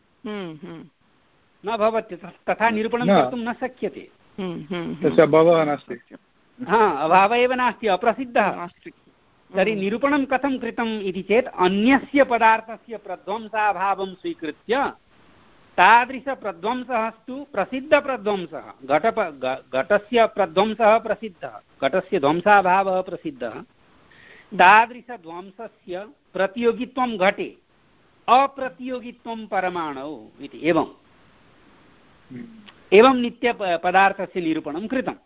न भवति, तथा निरूपणं कर्तुं न शक्यते। तस्य अभावः नास्ति, हा, अभावः एव नास्ति, अप्रसिद्धः नास्ति। तर्हि निरूपणं कथं कृतम् इति चेत् अन्यस्य पदार्थस्य प्रध्वंसाभावं स्वीकृत्य तादृशप्रध्वंसस्तु प्रसिद्धप्रध्वंसः, घटप घटस्य प्रध्वंसः प्रसिद्धः, घटस्य ध्वंसाभावः प्रसिद्धः, तादृशध्वंसस्य प्रतियोगित्वं घटे, अप्रतियोगित्वं परमाणौ इति। एवं एवं नित्यपदार्थस्य निरूपणं कृतम्।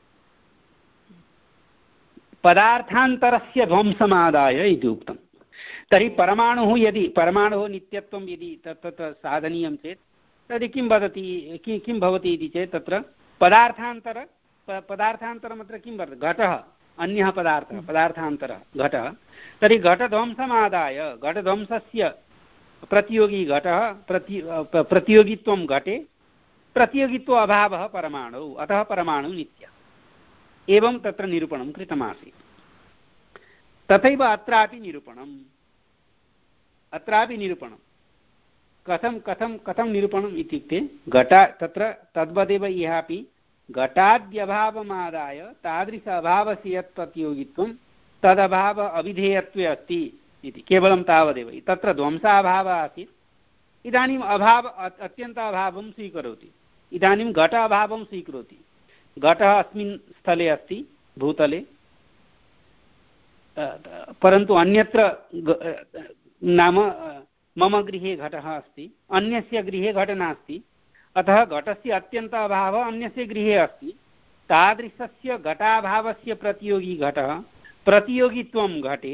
पदार्थान्तरस्य ध्वंसमादाय इति उक्तं। तर्हि परमाणुः यदि परमाणुः नित्यत्वं यदि तत् तत् साधनीयं चेत् तर्हि किं वदति, किं किं भवति इति चेत् तत्र पदार्थान्तर पदार्थान्तरमत्र किं वर्तते? घटः, अन्यः पदार्थः, पदार्थान्तरः घटः। तर्हि घटध्वंसमादाय घटध्वंसस्य प्रतियोगी घटः, प्रति प्रतियोगित्वं घटे, प्रतियोगित्व अभावः परमाणु, अतः परमाणु नित्यः। एवं तत्र निरूपणं कृतमासीत्। तथैव अत्रापि निरूपणम् अत्रापि निरूपणं कथं कथं कथं निरूपणम् इत्युक्ते घट तत्र तद्वदेव इहापि घटाद्यभावमादाय तादृश अभावस्य यत् प्रतियोगित्वं तदभाव अविधेयत्वे अस्ति इति, केवलं तावदेव। तत्र ध्वंसाभावः आसीत्, इदानीम् अभाव अत्यन्त अभावं स्वीकरोति, इदानीं घट अभावं स्वीकरोति। घटः अस्मिन् स्थले अस्ति, भूतले, परन्तु अन्यत्र नाम मम गृहे घटः अस्ति, अन्यस्य गृहे घटः नास्ति, अतः घटस्य अत्यन्त अभावः अन्यस्य गृहे अस्ति। तादृशस्य घटाभावस्य प्रतियोगी घटः, प्रतियोगित्वं घटे,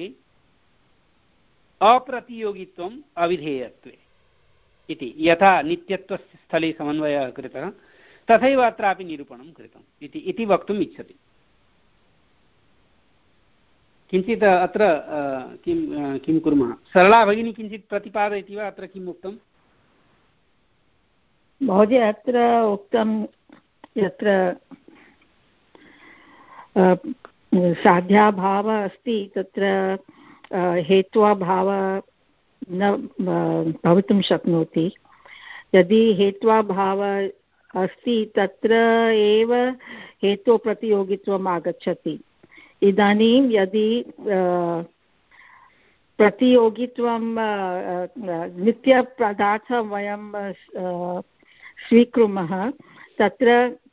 अप्रतियोगित्वम् अविधेयत्वे इति। यथा नित्यत्वस्य स्थले समन्वयः कृतः तथैव अत्रापि निरूपणं कृतम् इति इति वक्तुम् इच्छति। किञ्चित् अत्र किं किं कुर्मः? सरला भगिनी किञ्चित् प्रतिपादयति वा? अत्र किम् उक्तं महोदय? अत्र उक्तं यत्र साध्याभावः अस्ति तत्र हेत्वाभावः न भवितुं शक्नोति। यदि हेत्वाभावः अस्ति तत्र एव हेतुप्रतियोगित्वम् आगच्छति। इदानीं यदि प्रतियोगित्वं नित्यपदार्थं वयं स्वीकुर्मः, तत्र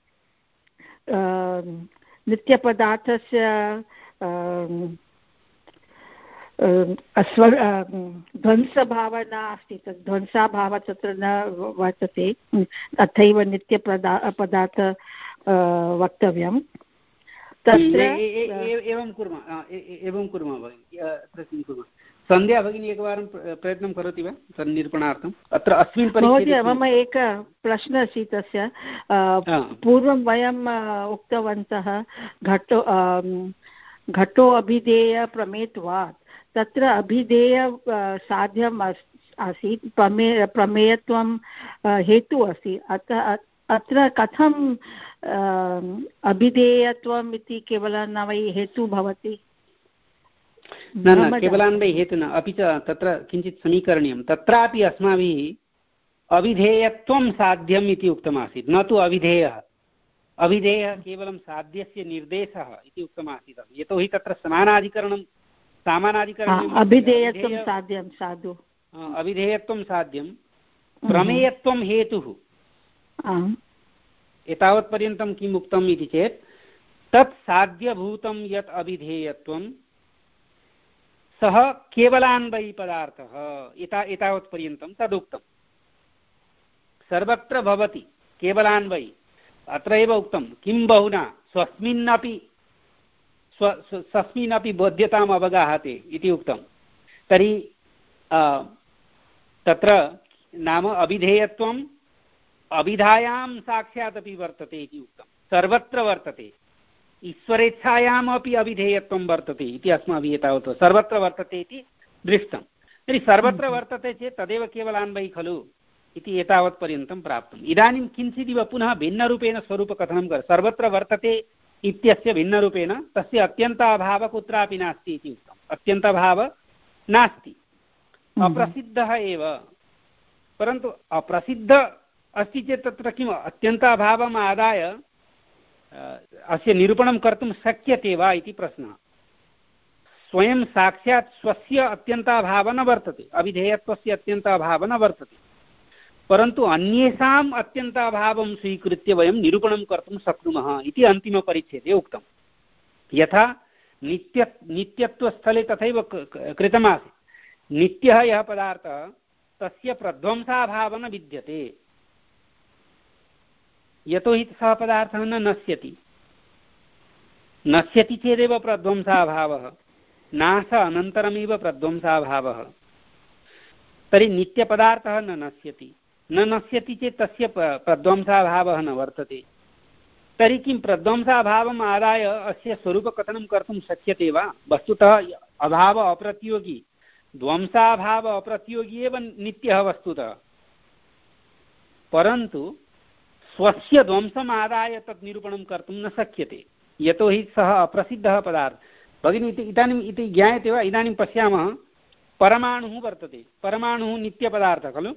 नित्यपदार्थस्य स्व ध्वंसभावः नास्ति, तत् ध्वंसाभावः तत्र न वर्तते। तथैव नित्यपदा पदार्थ वक्तव्यं। तत्र एवं कुर्मः एवं कुर्मः भगिनि, अत्र किं कुर्मः? सन्ध्या भगिनी एकवारं प्रयत्नं करोति वा तन्निरूपणार्थम्? अत्र अस्मिन् महोदय मम एकः प्रश्नः अस्ति तस्य। पूर्वं वयम् उक्तवन्तः घटो घटो अभिधेय प्रमेयत्वात्, तत्र अभिधेय साध्यम् आसीत्, प्रमेय प्रमेयत्वं हेतुः अस्ति। अतः अत्र कथं अभिधेयत्वम् इति केवलान्वयी हेतुः भवति? न न, केवलान्वयी हेतुः न, अपि च तत्र किञ्चित् समीकरणीयं। तत्रापि अस्माभिः अभिधेयत्वं साध्यम् इति उक्तमासीत्, न तु अभिधेयः। अभिधेयः केवलं साध्यस्य निर्देशः इति उक्तमासीत्, यतोहि तत्र समानाधिकरणं सामानाधिकरणम् अभिधेयत्वं साध्यं साधु अभिधेयत्वं साध्यं, प्रमेयत्वं हेतुः। एतावत्पर्यन्तं किम् उक्तम् इति चेत् तत् साध्यभूतं यत् अभिधेयत्वं सः केवलान्वयी पदार्थः एता एतावत्पर्यन्तं तदुक्तं। सर्वत्र भवति केवलान्वयी, अत्र एव उक्तं किं बहुना स्वस्मिन्नपि स्व स्वस्मिन्नपि बोध्यताम् अवगाहते इति उक्तं। तर्हि तत्र नाम अभिधेयत्वम् अभिधायां साक्षात् अपि वर्तते इति उक्तं, सर्वत्र वर्तते, ईश्वरेच्छायामपि अभिधेयत्वं वर्तते इति अस्माभिः एतावत् सर्वत्र वर्तते इति दृष्टं। तर्हि सर्वत्र वर्तते चेत् तदेव केवलान्वयी खलु इति एतावत्पर्यन्तं प्राप्तम्। इदानीं किञ्चिदिव पुनः भिन्नरूपेण स्वरूपकथनं कर सर्वत्र वर्तते इत्यस्य भिन्नरूपेण तस्य अत्यन्ताभावः कुत्रापि नास्ति इति उक्तम्। अत्यन्ताभावः नास्ति, अप्रसिद्धः एव, परन्तु अप्रसिद्ध अस्ति चेत् तत्र किम् अत्यन्ताभावम् आदाय अस्य निरूपणं कर्तुं शक्यते वा इति प्रश्नः। स्वयं साक्षात् स्वस्य अत्यन्ताभावः न वर्तते, अभिधेयत्वस्य अत्यन्ताभावः न वर्तते, परन्तु अन्येषाम् अत्यन्ताभावं स्वीकृत्य वयं निरूपणं कर्तुं शक्नुमः इति अन्तिमपरिच्छेदे उक्तं। यथा नित्य नित्यत्वस्थले तथैव कृतमासीत्, नित्यः यः पदार्थः तस्य प्रध्वंसाभावः न विद्यते, यतोहि सः पदार्थः न नश्यति, नश्यति चेदेव प्रध्वंसाभावः, नाश अनन्तरमेव प्रध्वंसाभावः। तर्हि नित्यपदार्थः न नश्यति, न नश्यति चेत् तस्य प्रध्वंसाभावः न वर्तते। तर्हि किं प्रध्वंसाभावम् आदाय अस्य स्वरूपकथनं कर्तुं शक्यते वा? वस्तुतः अभाव अप्रतियोगी, ध्वंसाभाव अप्रतियोगी एव नित्यः वस्तुतः, परन्तु स्वस्य ध्वंसम् आदाय तत् निरूपणं कर्तुं न शक्यते, यतोहि सः अप्रसिद्धः पदार्थः। भगिनी इदानीम् इति ज्ञायते वा? इदानीं पश्यामः, परमाणुः वर्तते, परमाणुः नित्यपदार्थः खलु,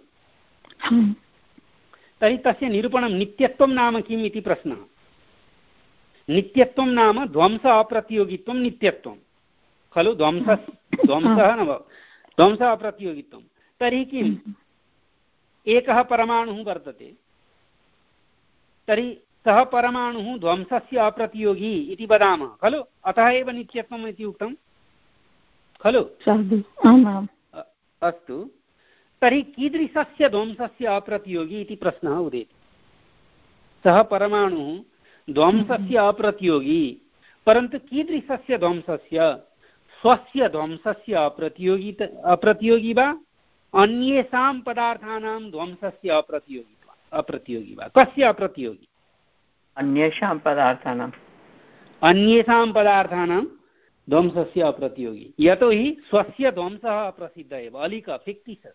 तर्हि तस्य निरूपणं नित्यत्वं नाम किम् इति प्रश्नः। नित्यत्वं नाम ध्वंस अप्रतियोगित्वं नित्यत्वं खलु, ध्वंस ध्वंसः न ध्वंस अप्रतियोगित्वं। तर्हि किम् एकः परमाणुः वर्तते, तर्हि सः परमाणुः ध्वंसस्य अप्रतियोगी इति वदामः खलु, अतः एव नित्यत्वम् इति उक्तं खलु। अस्तु, तर्हि कीदृशस्य ध्वंसस्य अप्रतियोगी इति प्रश्नः उदेति। सः परमाणुः ध्वंसस्य अप्रतियोगी, परन्तु कीदृशस्य ध्वंसस्य? स्वस्य ध्वंसस्य अप्रतियोगी अप्रतियोगी वा अन्येषां पदार्थानां ध्वंसस्य अप्रतियोगी अप्रतियोगी वा? कस्य अप्रतियोगी? अन्येषां पदार्थानां अन्येषां पदार्थानां ध्वंसस्य अप्रतियोगी, यतोहि स्वस्य ध्वंसः अप्रसिद्धः एव, अलिक फिक्टिशस्।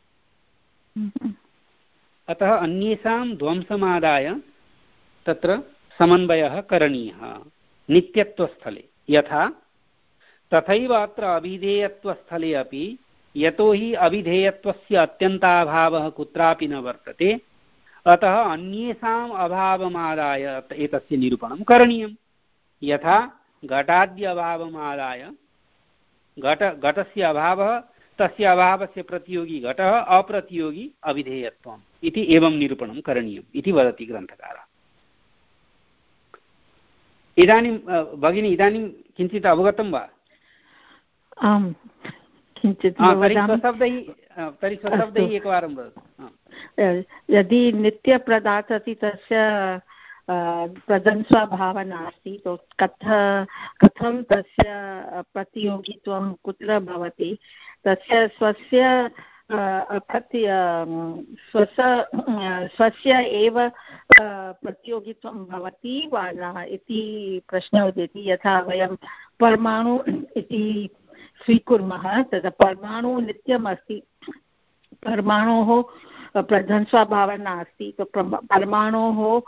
अतः अन्येषां ध्वंसमादाय तत्र समन्वयः करणीयः नित्यत्वस्थले। यथा तथैव अत्र अभिधेयत्वस्थले अपि, यतोहि अभिधेयत्वस्य अत्यन्ताभावः कुत्रापि न वर्तते, अतः अन्येषाम् अभावमादाय एतस्य निरूपणं करणीयं। यथा घटाद्य अभावमादाय घट घटस्य अभावः, तस्य अभावस्य प्रतियोगी घटः, अप्रतियोगी अभिधेयत्वम् इति एवं निरूपणं करणीयम् इति वदति ग्रन्थकारः। इदानीं भगिनी इदानीं किञ्चित् अवगतं वा? आम्, किञ्चित् तर्हि स्वशब्दैः तर्हि स्वशब्दैः एकवारं वदतु। यदि नित्यपदार्थः अस्ति तस्य प्रध्वंसाभावः नास्ति, तो कथ कथं तस्य प्रतियोगित्वं कुत्र भवति? तस्य स्वस्य प्रति स्वस्य स्वस्य एव प्रतियोगित्वं भवति वा न इति प्रश्नः उदेति। यथा वयं परमाणु इति स्वीकुर्मः, तदा परमाणुः नित्यम् अस्ति, परमाणोः प्रध्वंसाभावः नास्ति, तो परमाणोः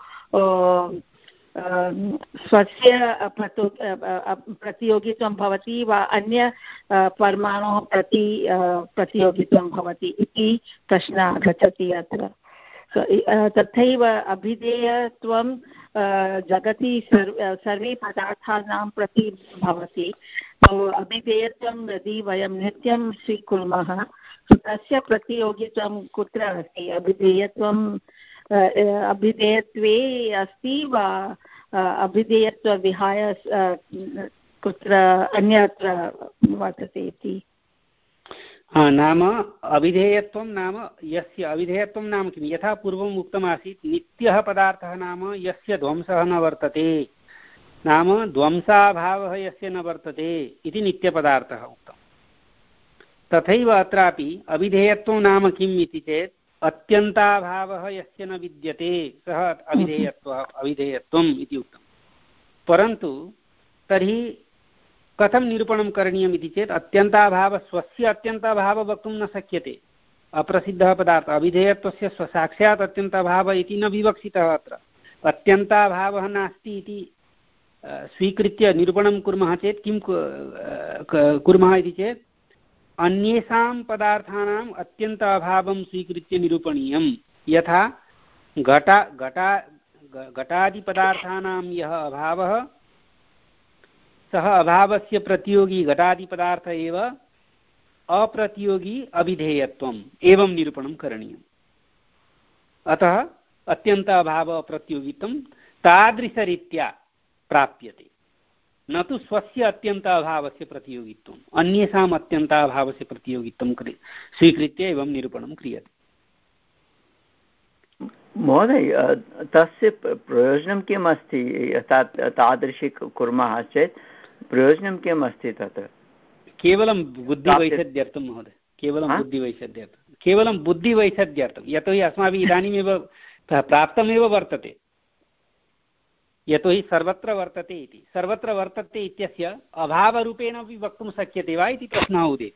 स्वस्य प्रतियोगित्वं भवति वा अन्य परमाणोः प्रति प्रतियोगित्वं भवति इति प्रश्नः आगच्छति अत्र। तथैव अभिधेयत्वं जगति सर्वे पदार्थानां प्रति भवति। अभिधेयत्वं यदि वयं नित्यं स्वीकुर्मः, तस्य प्रतियोगित्वं कुत्र अस्ति? अभिधेयत्वं अभिधेयत्वे अस्ति वा अभिधेयत्व विहाय कुत्र अन्यत्र वर्तते इति? हा, नाम अविधेयत्वं नाम यस्य अविधेयत्वं नाम किं, यथा पूर्वम् उक्तमासीत् नित्यः पदार्थः नाम यस्य ध्वंसः न वर्तते, नाम ध्वंसाभावः यस्य न वर्तते इति नित्यपदार्थः उक्तम्। तथैव अत्रापि अविधेयत्वं नाम किम् इति चेत् अत्यन्ताभावः यस्य न विद्यते सः अविधेयत्वः अविधेयत्वम् इति उक्तं। परन्तु तर्हि कथं निरूपणं करणीयम् इति चेत् अत्यन्ताभावः स्वस्य अत्यन्ताभावः वक्तुं न शक्यते, अप्रसिद्धः पदार्थः। अविधेयत्वस्य साक्षात् अत्यन्ताभावः इति न विवक्षितः अत्र। अत्यन्ताभावः नास्ति इति स्वीकृत्य निरूपणं कुर्मः चेत् किं कुर्मः इति चेत् अन्येषां पदार्थानाम् अत्यन्ताभावं स्वीकृत्य निरूपणीयं। यथा घटा घटा घटादिपदार्थानां यः अभावः सः अभावस्य प्रतियोगी घटादिपदार्थ एव अप्रतियोगी अविधेयत्वम्, एवं निरूपणं करणीयम्। अतः अत्यन्त अभाव अप्रतियोगित्वं तादृशरीत्या प्राप्यते, न तु स्वस्य अत्यन्त अभावस्य प्रतियोगित्वम्, अन्येषाम् अत्यन्त अभावस्य प्रतियोगित्वं स्वीकृत्य एवं निरूपणं क्रियते। महोदय, तस्य प्रयोजनं किम् अस्ति? तादृशी कुर्मः चेत् प्रयोजनं किम् अस्ति तत्र? केवलं बुद्धिवैषद्यर्थं महोदय, केवलं बुद्धिवैषद्यर्थं, केवलं बुद्धिवैषद्यर्थं। यतोहि अस्माभिः इदानीमेव प्राप्तमेव वर्तते, यतोहि सर्वत्र वर्तते इति। सर्वत्र वर्तते इत्यस्य अभावरूपेण अपि वक्तुं शक्यते वा इति प्रश्नः उदेति।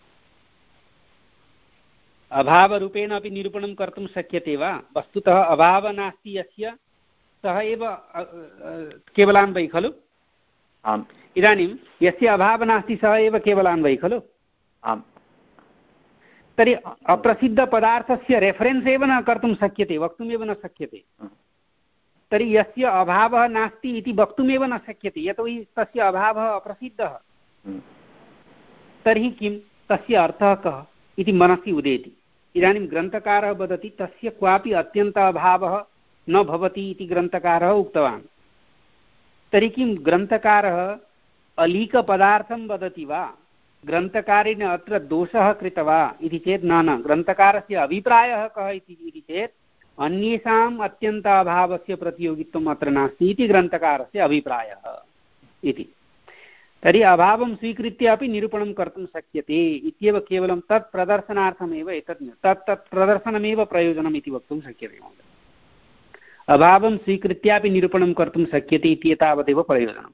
अभावरूपेण अपि निरूपणं कर्तुं शक्यते वा? वस्तुतः अभावः नास्ति यस्य सः एव केवलान्वयी खलु? आम्। इदानीं यस्य अभावः नास्ति सः एव केवलान्वयी खलु? आम्। तर्हि अप्रसिद्धपदार्थस्य रेफरेन्स् एव न कर्तुं शक्यते, वक्तुमेव न शक्यते। तर्हि यस्य अभावः नास्ति इति वक्तुमेव न शक्यते, यतोहि तस्य अभावः अप्रसिद्धः। तर्हि किं तस्य अर्थः कः इति मनसि उदेति। इदानीं ग्रन्थकारः वदति तस्य क्वापि अत्यन्त अभावः न भवति इति ग्रन्थकारः उक्तवान्। तर्हि किं ग्रन्थकारः अलीकपदार्थं वदति वा? ग्रन्थकारेण अत्र दोषः कृतवा इति चेत् न न, ग्रन्थकारस्य अभिप्रायः कः इति चेत् अन्येषाम् अत्यन्ताभावस्य प्रतियोगित्वम् अत्र नास्ति इति ग्रन्थकारस्य अभिप्रायः इति। तर्हि अभावं स्वीकृत्य अपि निरूपणं कर्तुं शक्यते इत्येव, केवलं तत् प्रदर्शनार्थमेव एतत् तत् तत् प्रदर्शनमेव प्रयोजनम् इति वक्तुं शक्यते महोदय। अभावं स्वीकृत्यापि निरूपणं कर्तुं शक्यते इति एतावदेव प्रयोजनम्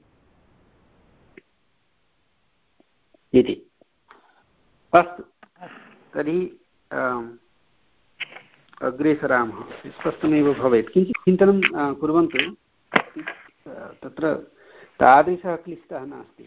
इति। अस्तु, तर्हि अग्रे सरामः। स्पष्टमेव भवेत्, किञ्चित् चिन्तनं कुर्वन्तु, तत्र तादृशः क्लिष्टः नास्ति।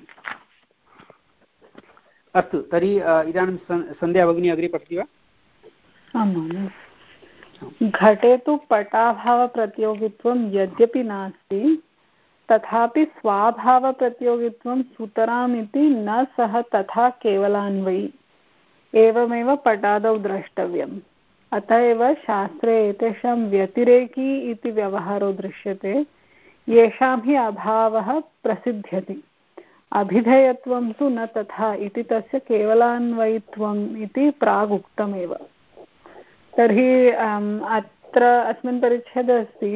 अस्तु, तर्हि इदानीं सन्ध्या भगिनी अग्रे पठति वा? आम्। घटे तु पटाभावप्रतियोगित्वं यद्यपि नास्ति, तथापि स्वाभावप्रतियोगित्वं सुतरामिति न सः तथा केवलान्वयी, एवमेव पटादौ द्रष्टव्यम्। अतः एव शास्त्रे एतेषां व्यतिरेकी इति व्यवहारो दृश्यते, येषां हि अभावः प्रसिद्ध्यति। अभिधेयत्वं तु न तथा इति तस्य केवलान्वयित्वम् इति प्रागुक्तमेव। तर्हि अत्र अस्मिन् परिच्छेदे अस्ति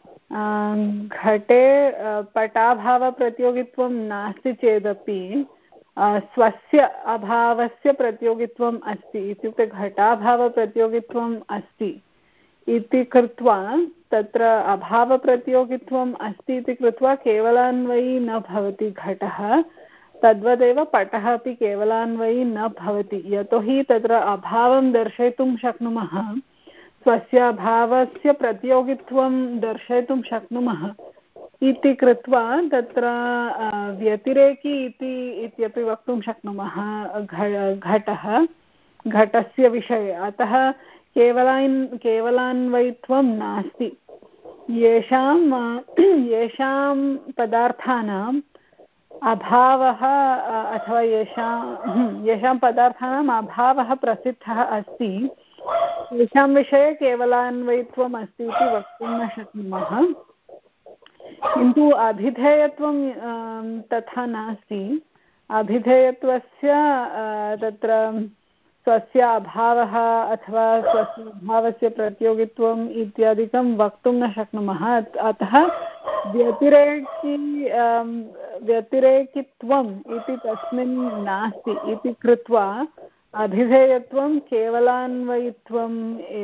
घटे पटाभावप्रतियोगित्वं नास्ति चेदपि स्वस्य अभावस्य प्रतियोगित्वम् अस्ति, इत्युक्ते घटाभावप्रतियोगित्वम् अस्ति इति कृत्वा तत्र अभावप्रतियोगित्वम् अस्ति इति कृत्वा केवलान्वयी न भवति घटः। तद्वदेव पटः अपि केवलान्वयी न भवति, यतोहि तत्र अभावं दर्शयितुं शक्नुमः, स्वस्य अभावस्य प्रतियोगित्वं दर्शयितुं शक्नुमः इति कृत्वा तत्र व्यतिरेकी इति इत्यपि वक्तुं शक्नुमः घटः घटस्य विषये। अतः केवलान् केवलान्वयित्वं नास्ति। येषां येषां पदार्थानाम् अभावः अथवा येषां येषां पदार्थानाम् अभावः प्रसिद्धः अस्ति तेषां विषये केवलान्वयित्वम् अस्ति इति वक्तुं न शक्नुमः, किन्तु अभिधेयत्वं तथा नास्ति। अभिधेयत्वस्य तत्र स्वस्य अभावः अथवा स्वस्य अभावस्य प्रतियोगित्वम् इत्यादिकं वक्तुं न शक्नुमः। अतः व्यतिरेकी व्यतिरेकित्वम् इति तस्मिन् नास्ति इति कृत्वा अभिधेयत्वं केवलान्वयित्वम्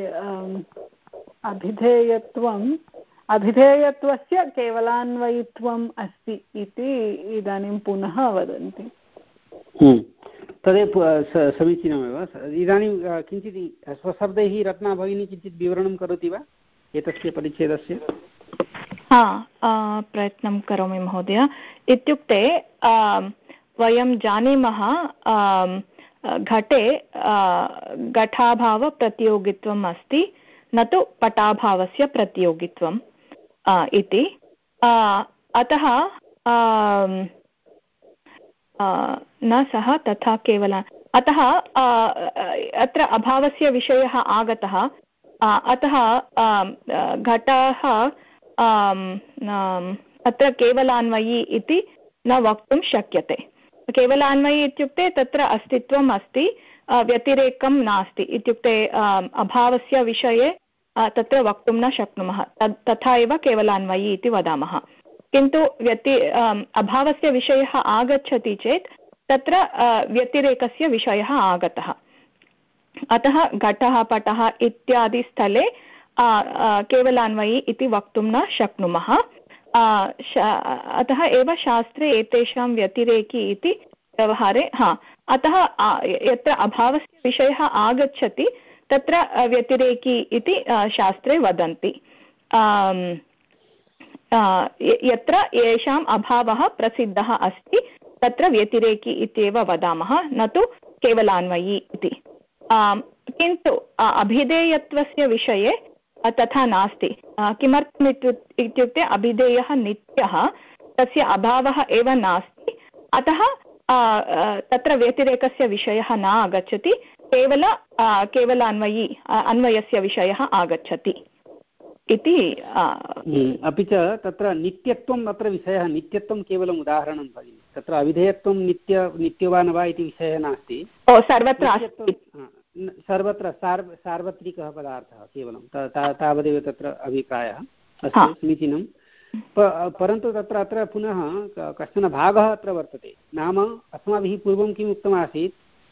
अभिधेयत्वम् अभिधेयत्वस्य केवलान्वयित्वम् अस्ति इति इदानीं पुनः वदन्ति। तदेव समीचीनमेव। इदानीं किञ्चित् स्वशब्दैः रत्ना भगिनी किञ्चित् विवरणं करोति वा एतस्य परिच्छेदस्य? हा, प्रयत्नं करोमि महोदय। इत्युक्ते वयं जानीमः घटे घटाभावप्रतियोगित्वम् अस्ति, न तु पटाभावस्य प्रतियोगित्वम् इति। अतः न सः तथा केवल अतः अत्र अभावस्य विषयः आगतः, अतः घटः अत्र केवलान्वयी इति न वक्तुं शक्यते। केवलान्वयी इत्युक्ते तत्र अस्तित्वम् अस्ति, व्यतिरेकं नास्ति इत्युक्ते अभावस्य विषये तत्र वक्तुं न शक्नुमः, तथा एव केवलान्वयी इति वदामः। किन्तु व्यति अभावस्य विषयः आगच्छति चेत् तत्र व्यतिरेकस्य विषयः आगतः। अतः घटः पटः इत्यादि स्थले केवलान्वयी इति वक्तुं न शक्नुमः। अतः एव शास्त्रे एतेषां व्यतिरेकी इति व्यवहारे हा अतः यत्र अभावस्य विषयः आगच्छति तत्र व्यतिरेकी इति शास्त्रे वदन्ति। यत्र येषाम् अभावः प्रसिद्धः अस्ति तत्र व्यतिरेकी इत्येव वदामः, न तु केवलान्वयी इति। किन्तु अभिधेयत्वस्य विषये तथा नास्ति। किमर्थम् इत्युक्ते अभिधेयः नित्यः, तस्य अभावः एव नास्ति, अतः तत्र व्यतिरेकस्य विषयः न आगच्छति, केवल केवलान्वयी अन्वयस्य विषयः आगच्छति इति। अपि च तत्र नित्यत्वम् अत्र विषयः, नित्यत्वं केवलम् उदाहरणं भगिनि, तत्र अविधेयत्वं नित्य नित्यो वा न वा इति विषयः नास्ति। ओ सर्वत्र अस्ति, सर्वत्र सार्व सार्वत्रिकः पदार्थः केवलं तावदेव तत्र अभिप्रायः। अस्तु, समीचीनं। परन्तु तत्र अत्र पुनः कश्चन भागः अत्र वर्तते। नाम अस्माभिः पूर्वं किम् उक्तमासीत्,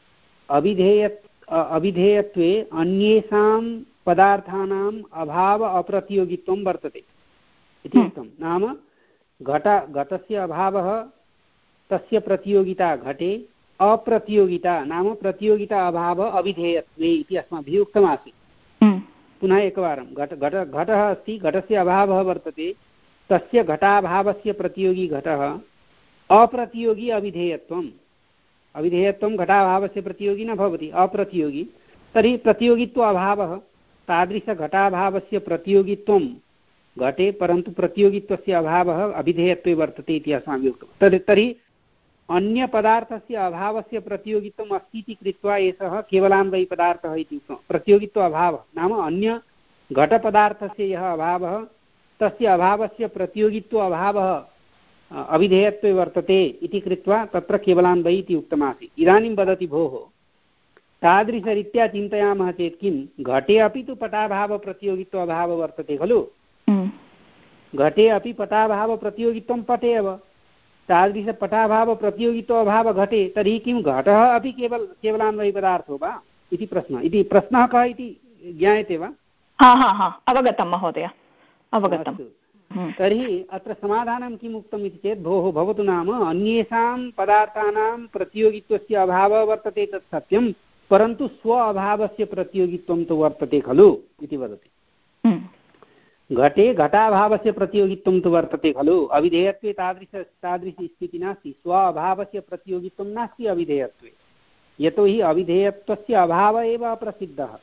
अविधेय अविधेयत्वे अन्येषां पदार्थानाम् अभाव अप्रतियोगित्वं वर्तते इति उक्तं। नाम घट घटस्य अभावः, तस्य प्रतियोगिता घटे, अप्रतियोगिता नाम प्रतियोगिता अभाव अविधेयत्वे इति अस्माभिः उक्तमासीत्। पुनः एकवारं घट घट घटः अस्ति, घटस्य अभावः वर्तते, तस्य घटाभावस्य प्रतियोगी घटः, अप्रतियोगी अविधेयत्वम्। अविधेयत्वं घटाभावस्य प्रतियोगी न भवति, अप्रतियोगी। तर्हि प्रतियोगित्व अभावः, तादृशघटाभावस्य प्रतियोगित्वं घटे, परन्तु प्रतियोगित्वस्य अभावः अभिधेयत्वे वर्तते इति अस्माभिः उक्तं। तर्हि तर्हि अन्यपदार्थस्य अभावस्य प्रतियोगित्वम् अस्ति इति कृत्वा एषः केवलान्वयी पदार्थः इति उक्तं। प्रतियोगित्व अभावः नाम अन्य घटपदार्थस्य यः अभावः, तस्य अभावस्य प्रतियोगित्व अभावः अविधेयत्वे वर्तते इति कृत्वा तत्र केवलान्वयी इति उक्तमासीत्। इदानीं वदति भोः, तादृशरीत्या चिन्तयामः चेत् किं, घटे अपि तु पटाभावप्रतियोगित्व अभावः वर्तते खलु। घटे अपि पटाभावप्रतियोगित्वं पटे एव, तादृशपटाभावप्रतियोगित्व अभावः घटे, तर्हि किं घटः अपि केवल केवलान्वयी पदार्थो वा इति प्रश्नः। इति प्रश्नः कः इति ज्ञायते वा? हा हा हा अवगतं महोदय, अवगतं। तर्हि अत्र समाधानं किम् उक्तम् इति चेत्, भोः भवतु, नाम अन्येषां पदार्थानां प्रतियोगित्वस्य अभावः वर्तते तत् सत्यं, परन्तु स्व अभावस्य प्रतियोगित्वं तु वर्तते खलु इति वदति। घटे घटाभावस्य प्रतियोगित्वं तु वर्तते खलु, अविधेयत्वे तादृश तादृशी स्थितिः नास्ति। स्व अभावस्य प्रतियोगित्वं नास्ति अविधेयत्वे, यतोहि अविधेयत्वस्य अभावः एव अप्रसिद्धः।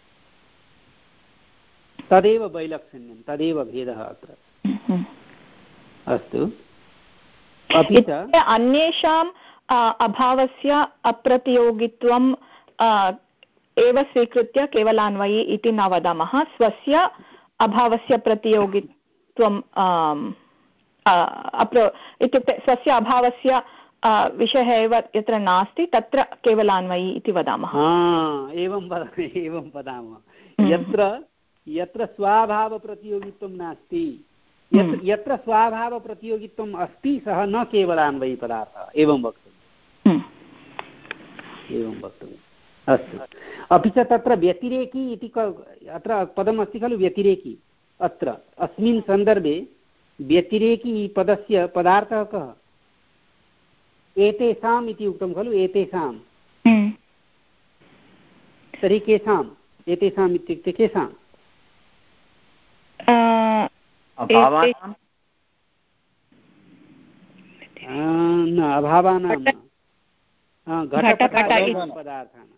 तदेव वैलक्षण्यं, तदेव भेदः अत्र। अस्तु, अपि च अन्येषाम् अभावस्य अप्रतियोगित्वं एव स्वीकृत्य केवलान्वयी इति न वदामः। स्वस्य अभावस्य प्रतियोगित्वं इत्युक्ते स्वस्य अभावस्य विषयः एव यत्र नास्ति तत्र केवलान्वयी इति वदामः। एवं एवं वदामः। यत्र यत्र स्वाभावप्रतियोगित्वं नास्ति, यत्र यत्र स्वाभावप्रतियोगित्वम् अस्ति सः न केवलान्वयी पदार्थः, एवं वक्तव्यम् एवं वक्तव्यम्। अस्तु, अपि च तत्र व्यतिरेकी इति अत्र पदमस्ति खलु, व्यतिरेकी। अत्र अस्मिन् सन्दर्भे व्यतिरेकी पदस्य पदार्थः कः? एतेषाम् इति उक्तं खलु, एतेषां। तर्हि केषाम्? एतेषाम् इत्युक्ते केषाम्? न, अभावानां न, घटपटादीनां पदार्थानां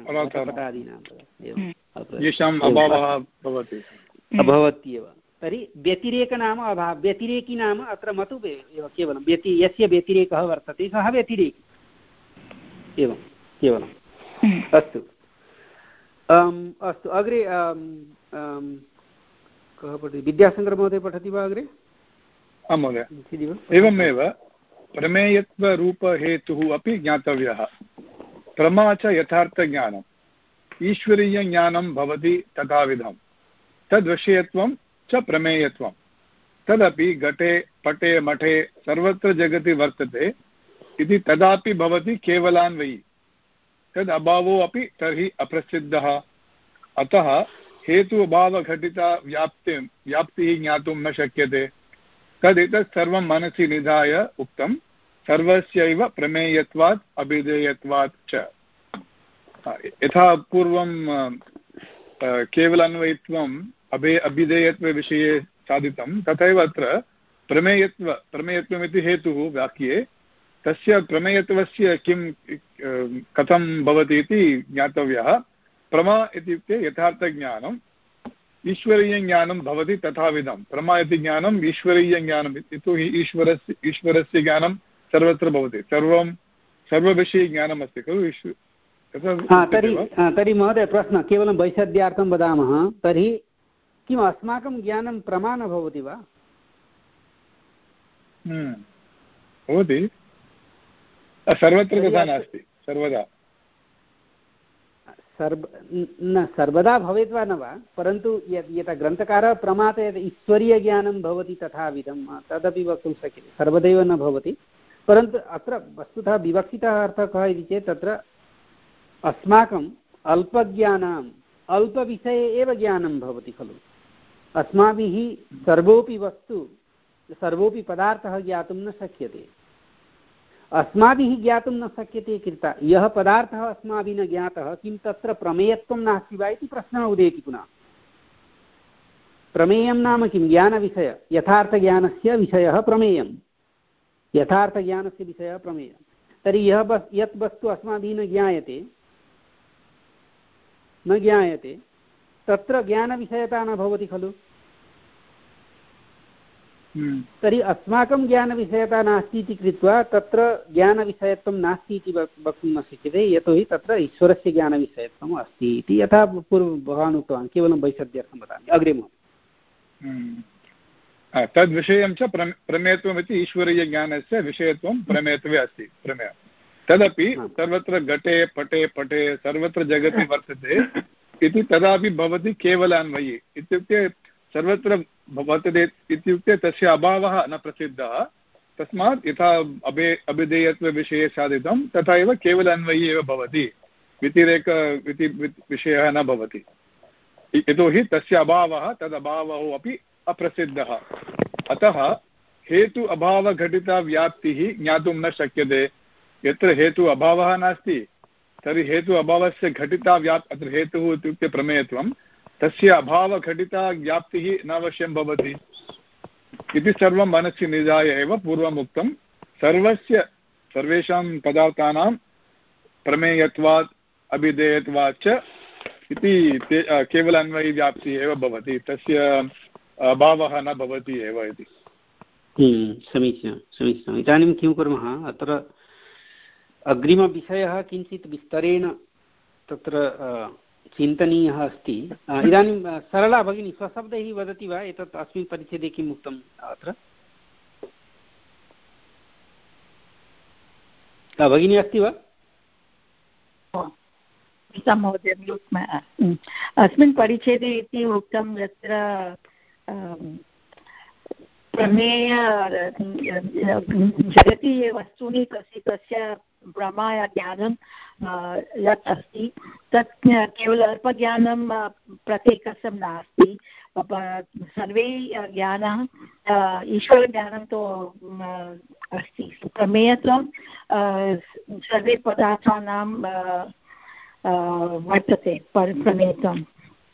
अभवत्येव। तर्हि व्यतिरेक नाम अभाव, व्यतिरेकी नाम अत्र मतु एव केवलं व्यति यस्य व्यतिरेकः वर्तते सः व्यतिरेकी एवं केवलम्। अस्तु अस्तु अग्रे कः पठति? विद्याशङ्करमहोदय पठति वा अग्रे? आं महोदय। एवमेव प्रमेयत्वरूपहेतुः अपि ज्ञातव्यः। प्रमा च यथार्थज्ञानम्, ईश्वरीयज्ञानं भवति तथाविधं, तद्विषयत्वं च प्रमेयत्वं, तदपि घटे पटे मठे सर्वत्र जगति वर्तते इति तदापि भवति केवलान्वयी, तद् अभावो अपि तर्हि अप्रसिद्धः। अतः हेतु अभावघटिता व्याप्तिं व्याप्तिः ज्ञातुं न शक्यते। तदेतत् सर्वं मनसि निधाय उक्तं, सर्वस्यैव प्रमेयत्वात् अभिधेयत्वात् च। यथा पूर्वं केवलान्वयित्वम् अभे अभिधेयत्वविषये साधितं, तथैव अत्र प्रमेयत्व प्रमेयत्वमिति हेतुः वाक्ये तस्य प्रमेयत्वस्य किं कथं भवति इति ज्ञातव्यः। प्रमा इत्युक्ते यथार्थज्ञानम्, ईश्वरीयज्ञानं भवति तथाविधं। प्रमा इति ज्ञानम् ईश्वरीयज्ञानं, यतोहि ईश्वरस्य ईश्वरस्य ज्ञानं सर्वत्र भवति, सर्वं सर्वविषये अस्ति खलु। तर्हि तर्हि महोदय प्रश्नः केवलं वैशद्यार्थं वदामः, तर्हि किम् अस्माकं ज्ञानं प्रमा न भवति वा? भवति, सर्वत्र तथा नास्ति, सर्वदा सर्व न सर्वदा भवेत् वा न वा, परन्तु यत् यथा ग्रन्थकारः प्रमात् यत् ईश्वरीयज्ञानं भवति तथाविधं तदपि वक्तुं शक्यते, सर्वदैव न भवति। परन्तु अत्र वस्तुतः विवक्षितः अर्थः कः इति चेत् तत्र अस्माकम् अल्पज्ञानाम् अल्पविषये एव ज्ञानं भवति खलु। अस्माभिः सर्वोऽपि वस्तु सर्वोऽपि पदार्थः ज्ञातुं न शक्यते। अस्माभिः ज्ञातुं न शक्यते कृता यः पदार्थः अस्माभिः न ज्ञातः, किं तत्र प्रमेयत्वं नास्ति वा इति प्रश्नः उदेति पुनः। प्रमेयं नाम किं? ज्ञानविषय, यथार्थज्ञानस्य विषयः प्रमेयं, यथार्थज्ञानस्य विषयः प्रमेयं। तर्हि यः वस् यत् वस्तु अस्माभिः न ज्ञायते न ज्ञायते तत्र ज्ञानविषयता न भवति खलु। तर्हि अस्माकं ज्ञानविषयता नास्ति इति कृत्वा तत्र ज्ञानविषयत्वं नास्ति इति वक्तुं न शक्यते, यतोहि तत्र ईश्वरस्य ज्ञानविषयत्वम् अस्ति इति यथा पूर्वं भवान् उक्तवान्। केवलं वैशद्यार्थं वदामि। अग्रे तद्विषयं च प्रमेयत्वमिति ईश्वरीयज्ञानस्य विषयत्वं प्रमेयत्वे अस्ति। प्रमेय तदपि सर्वत्र घटे पटे पटे सर्वत्र जगति वर्तते इति तदापि भवति केवलान्वयी। इत्युक्ते सर्वत्र वर्तते इत्युक्ते तस्य अभावः न प्रसिद्धः, तस्मात् यथा अभे अभिधेयत्वविषये साधितं तथा एव केवलान्वयी एव भवति, व्यतिरेक इति विषयः न भवति। यतोहि तस्य अभावः तदभावः अपि अप्रसिद्धः। अतः हेतु अभावघटिता व्याप्तिः ज्ञातुं न शक्यते। यत्र हेतु अभावः नास्ति तर्हि हेतु अभावस्य घटिता व्याप् अत्र हेतुः इत्युक्ते प्रमेयत्वं, तस्य अभावघटिता व्याप्तिः नावश्यं भवति इति सर्वं मनसि निधाय एव पूर्वम् उक्तं, सर्वस्य सर्वेषां पदार्थानां प्रमेयत्वात् अभिधेयत्वात् च इति केवल अन्वयव्याप्तिः एव भवति, तस्य अभावः न भवति एव इति। समीचीनं समीचीनम्। इदानीं किं कुर्मः, अत्र अग्रिमविषयः किञ्चित् विस्तरेण तत्र चिन्तनीयः अस्ति। इदानीं सरला भगिनी स्वशब्दैः वदति वा एतत् अस्मिन् परिच्छेदे किम् उक्तम् अत्र? भगिनी अस्ति वा? महोदय अस्मिन् परिच्छेदे इति उक्तं यत्र प्रमेय जगति ये वस्तूनि तस्य तस्य ब्रह्माय ज्ञानं यत् अस्ति तत् केवल अल्पज्ञानं प्रत्येकस्य नास्ति। सर्वे ज्ञानं ईश्वरज्ञानं तु अस्ति। प्रमेयत्वं सर्वे पदार्थानां वर्तते प्रमेयत्वम्।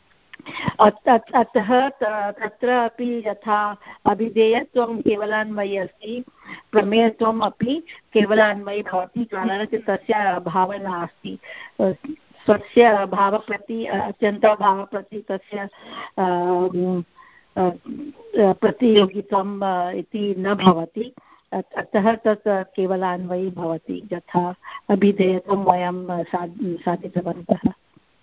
अतः तत्र अपि यथा अभिधेयत्वं केवलान्वयी अस्ति, प्रमेयत्वम् अपि केवलान्वयी भवति, कारणं तस्य अभावः नास्ति। स्वस्य अभावप्रति अत्यन्तभावप्रति तस्य प्रतियोगित्वम् इति न भवति। अतः तत् केवलान्वयी भवति, यथा अभिधेयत्वं वयं साधितवन्तः।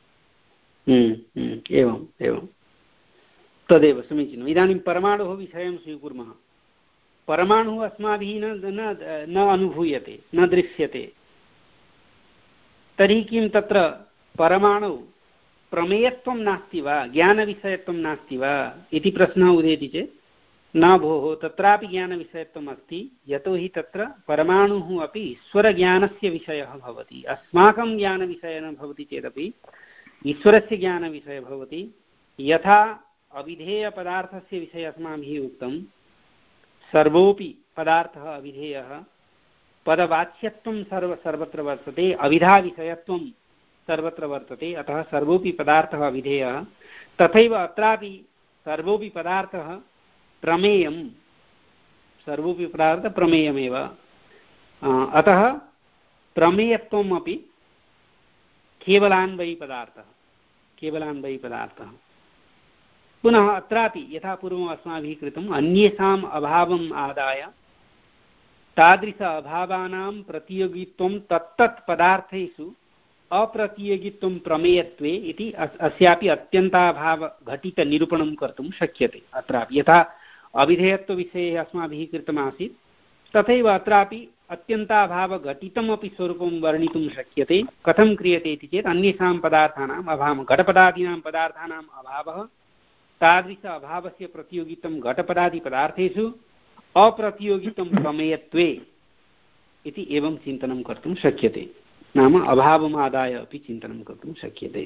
एवम् एवं तदेव समीचीनम्। इदानीं परमाणुः विषयं स्वीकुर्मः। परमाणुः अस्माभिः न न अनुभूयते, न दृश्यते, तर्हि किं तत्र परमाणु प्रमेयत्वं नास्ति वा, ज्ञानविषयत्वं नास्ति वा इति प्रश्नः उदेति चेत् न भोः, तत्रापि ज्ञानविषयत्वम् अस्ति। यतोहि तत्र परमाणुः अपि ईश्वरज्ञानस्य विषयः भवति। अस्माकं ज्ञानविषयः न भवति चेदपि ईश्वरस्य ज्ञानविषयः भवति। यथा अविधेयपदार्थस्य विषये अस्माभिः उक्तं, सर्वोऽपि पदार्थः अविधेयः, पदवाच्यत्वं सर्व सर्वत्र वर्तते, अविधाविषयत्वं सर्वत्र वर्तते, अतः सर्वोऽपि पदार्थः अविधेयः। तथैव अत्रापि सर्वोऽपि पदार्थः प्रमेयं, सर्वोऽपि पदार्थः प्रमेयमेव। अतः प्रमेयत्वम् अपि केवलान्वयी पदार्थः, केवलान्वयी पदार्थः। पुनः अत्रापि यथा पूर्वम् अस्माभिः कृतम्, अन्येषाम् अभावम् आदाय तादृश अभावानां प्रतियोगित्वं तत्तत् पदार्थेषु अप्रतियोगित्वं प्रमेयत्वे इति अस्यापि अत्यन्ताभावघटितनिरूपणं कर्तुं शक्यते। अत्रापि यथा अविधेयत्वविषये अस्माभिः कृतमासीत्, तथैव अत्रापि अत्यन्ताभावघटितमपि स्वरूपं वर्णितुं शक्यते। कथं क्रियते इति चेत् अन्येषां पदार्थानाम् अभावः, घटपदादीनां पदार्थानाम् अभावः, तादृश अभावस्य प्रतियोगित्वं घटपदादिपदार्थेषु अप्रतियोगित्वं प्रमेयत्वे इति एवं चिन्तनं कर्तुं शक्यते। नाम अभावमादाय अपि चिन्तनं कर्तुं शक्यते।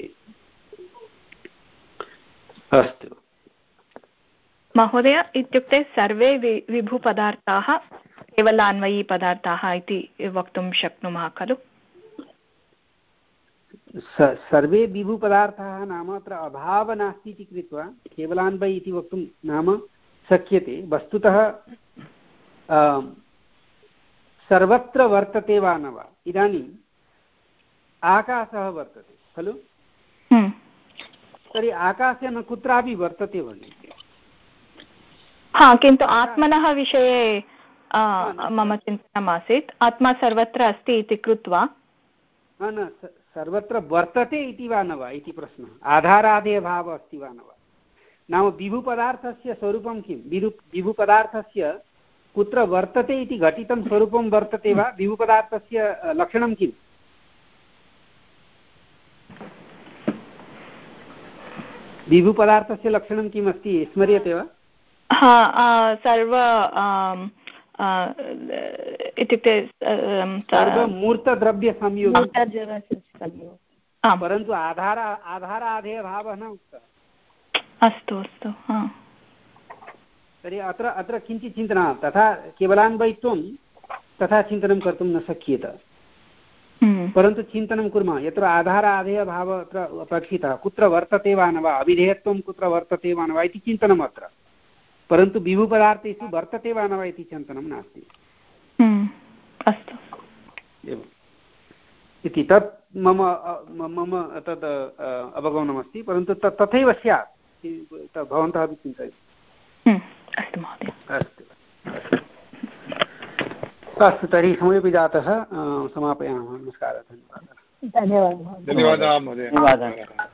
अस्तु महोदय, इत्युक्ते सर्वे विभुपदार्थाः केवलान्वयी पदार्थाः इति वक्तुं शक्नुमः खलु? सर्वे विभुपदार्थाः नाम अत्र अभावः नास्ति इति कृत्वा केवलान्वयी इति वक्तुं नाम शक्यते। वस्तुतः सर्वत्र वर्तते वा न वा? इदानीम् आकाशः वर्तते खलु, तर्हि आकाशे न कुत्रापि वर्तते भगिनि। हा, किन्तु आत्मनः विषये मम चिन्तनम् आसीत्, आत्मा सर्वत्र अस्ति इति कृत्वा। न, सर्वत्र वर्तते इति वा न वा इति प्रश्नः। आधारादेयभावः अस्ति वा न वा? नाम विभुपदार्थस्य स्वरूपं किं? विभु विभुपदार्थस्य कुत्र वर्तते इति घटितं स्वरूपं वर्तते वा? विभुपदार्थस्य लक्षणं किम्? विभुपदार्थस्य लक्षणं किम् अस्ति, स्मर्यते वा? हा, सर्व इत्युक्ते सर्वमूर्तद्रव्यसंयोगः, परन्तु आधार आधाराधेयभावः न उक्तः। अस्तु अस्तु। तर्हि अत्र अत्र किञ्चित् चिन्तनं, तथा केवलान्वयित्वं तथा चिन्तनं कर्तुं न शक्येत, परन्तु चिन्तनं कुर्मः यत्र आधाराधेयभावः अत्र अपेक्षितः, कुत्र वर्तते वा न वा, अविधेयत्वं कुत्र वर्तते वा न वा इति चिन्तनम् अत्र। परन्तु विभुपदार्थेषु वर्तते वा न वा इति चिन्तनं नास्ति। अस्तु एवम् इति तत् मम मम तद् अवगमनमस्ति, परन्तु तत् तथैव स्यात् भवन्तः अपि चिन्तयन्तु। अस्तु महोदय। अस्तु अस्तु, तर्हि समयोपि जातः, समापयामः। नमस्कारः, धन्यवादः। धन्यवादः धन्यवादः महोदय।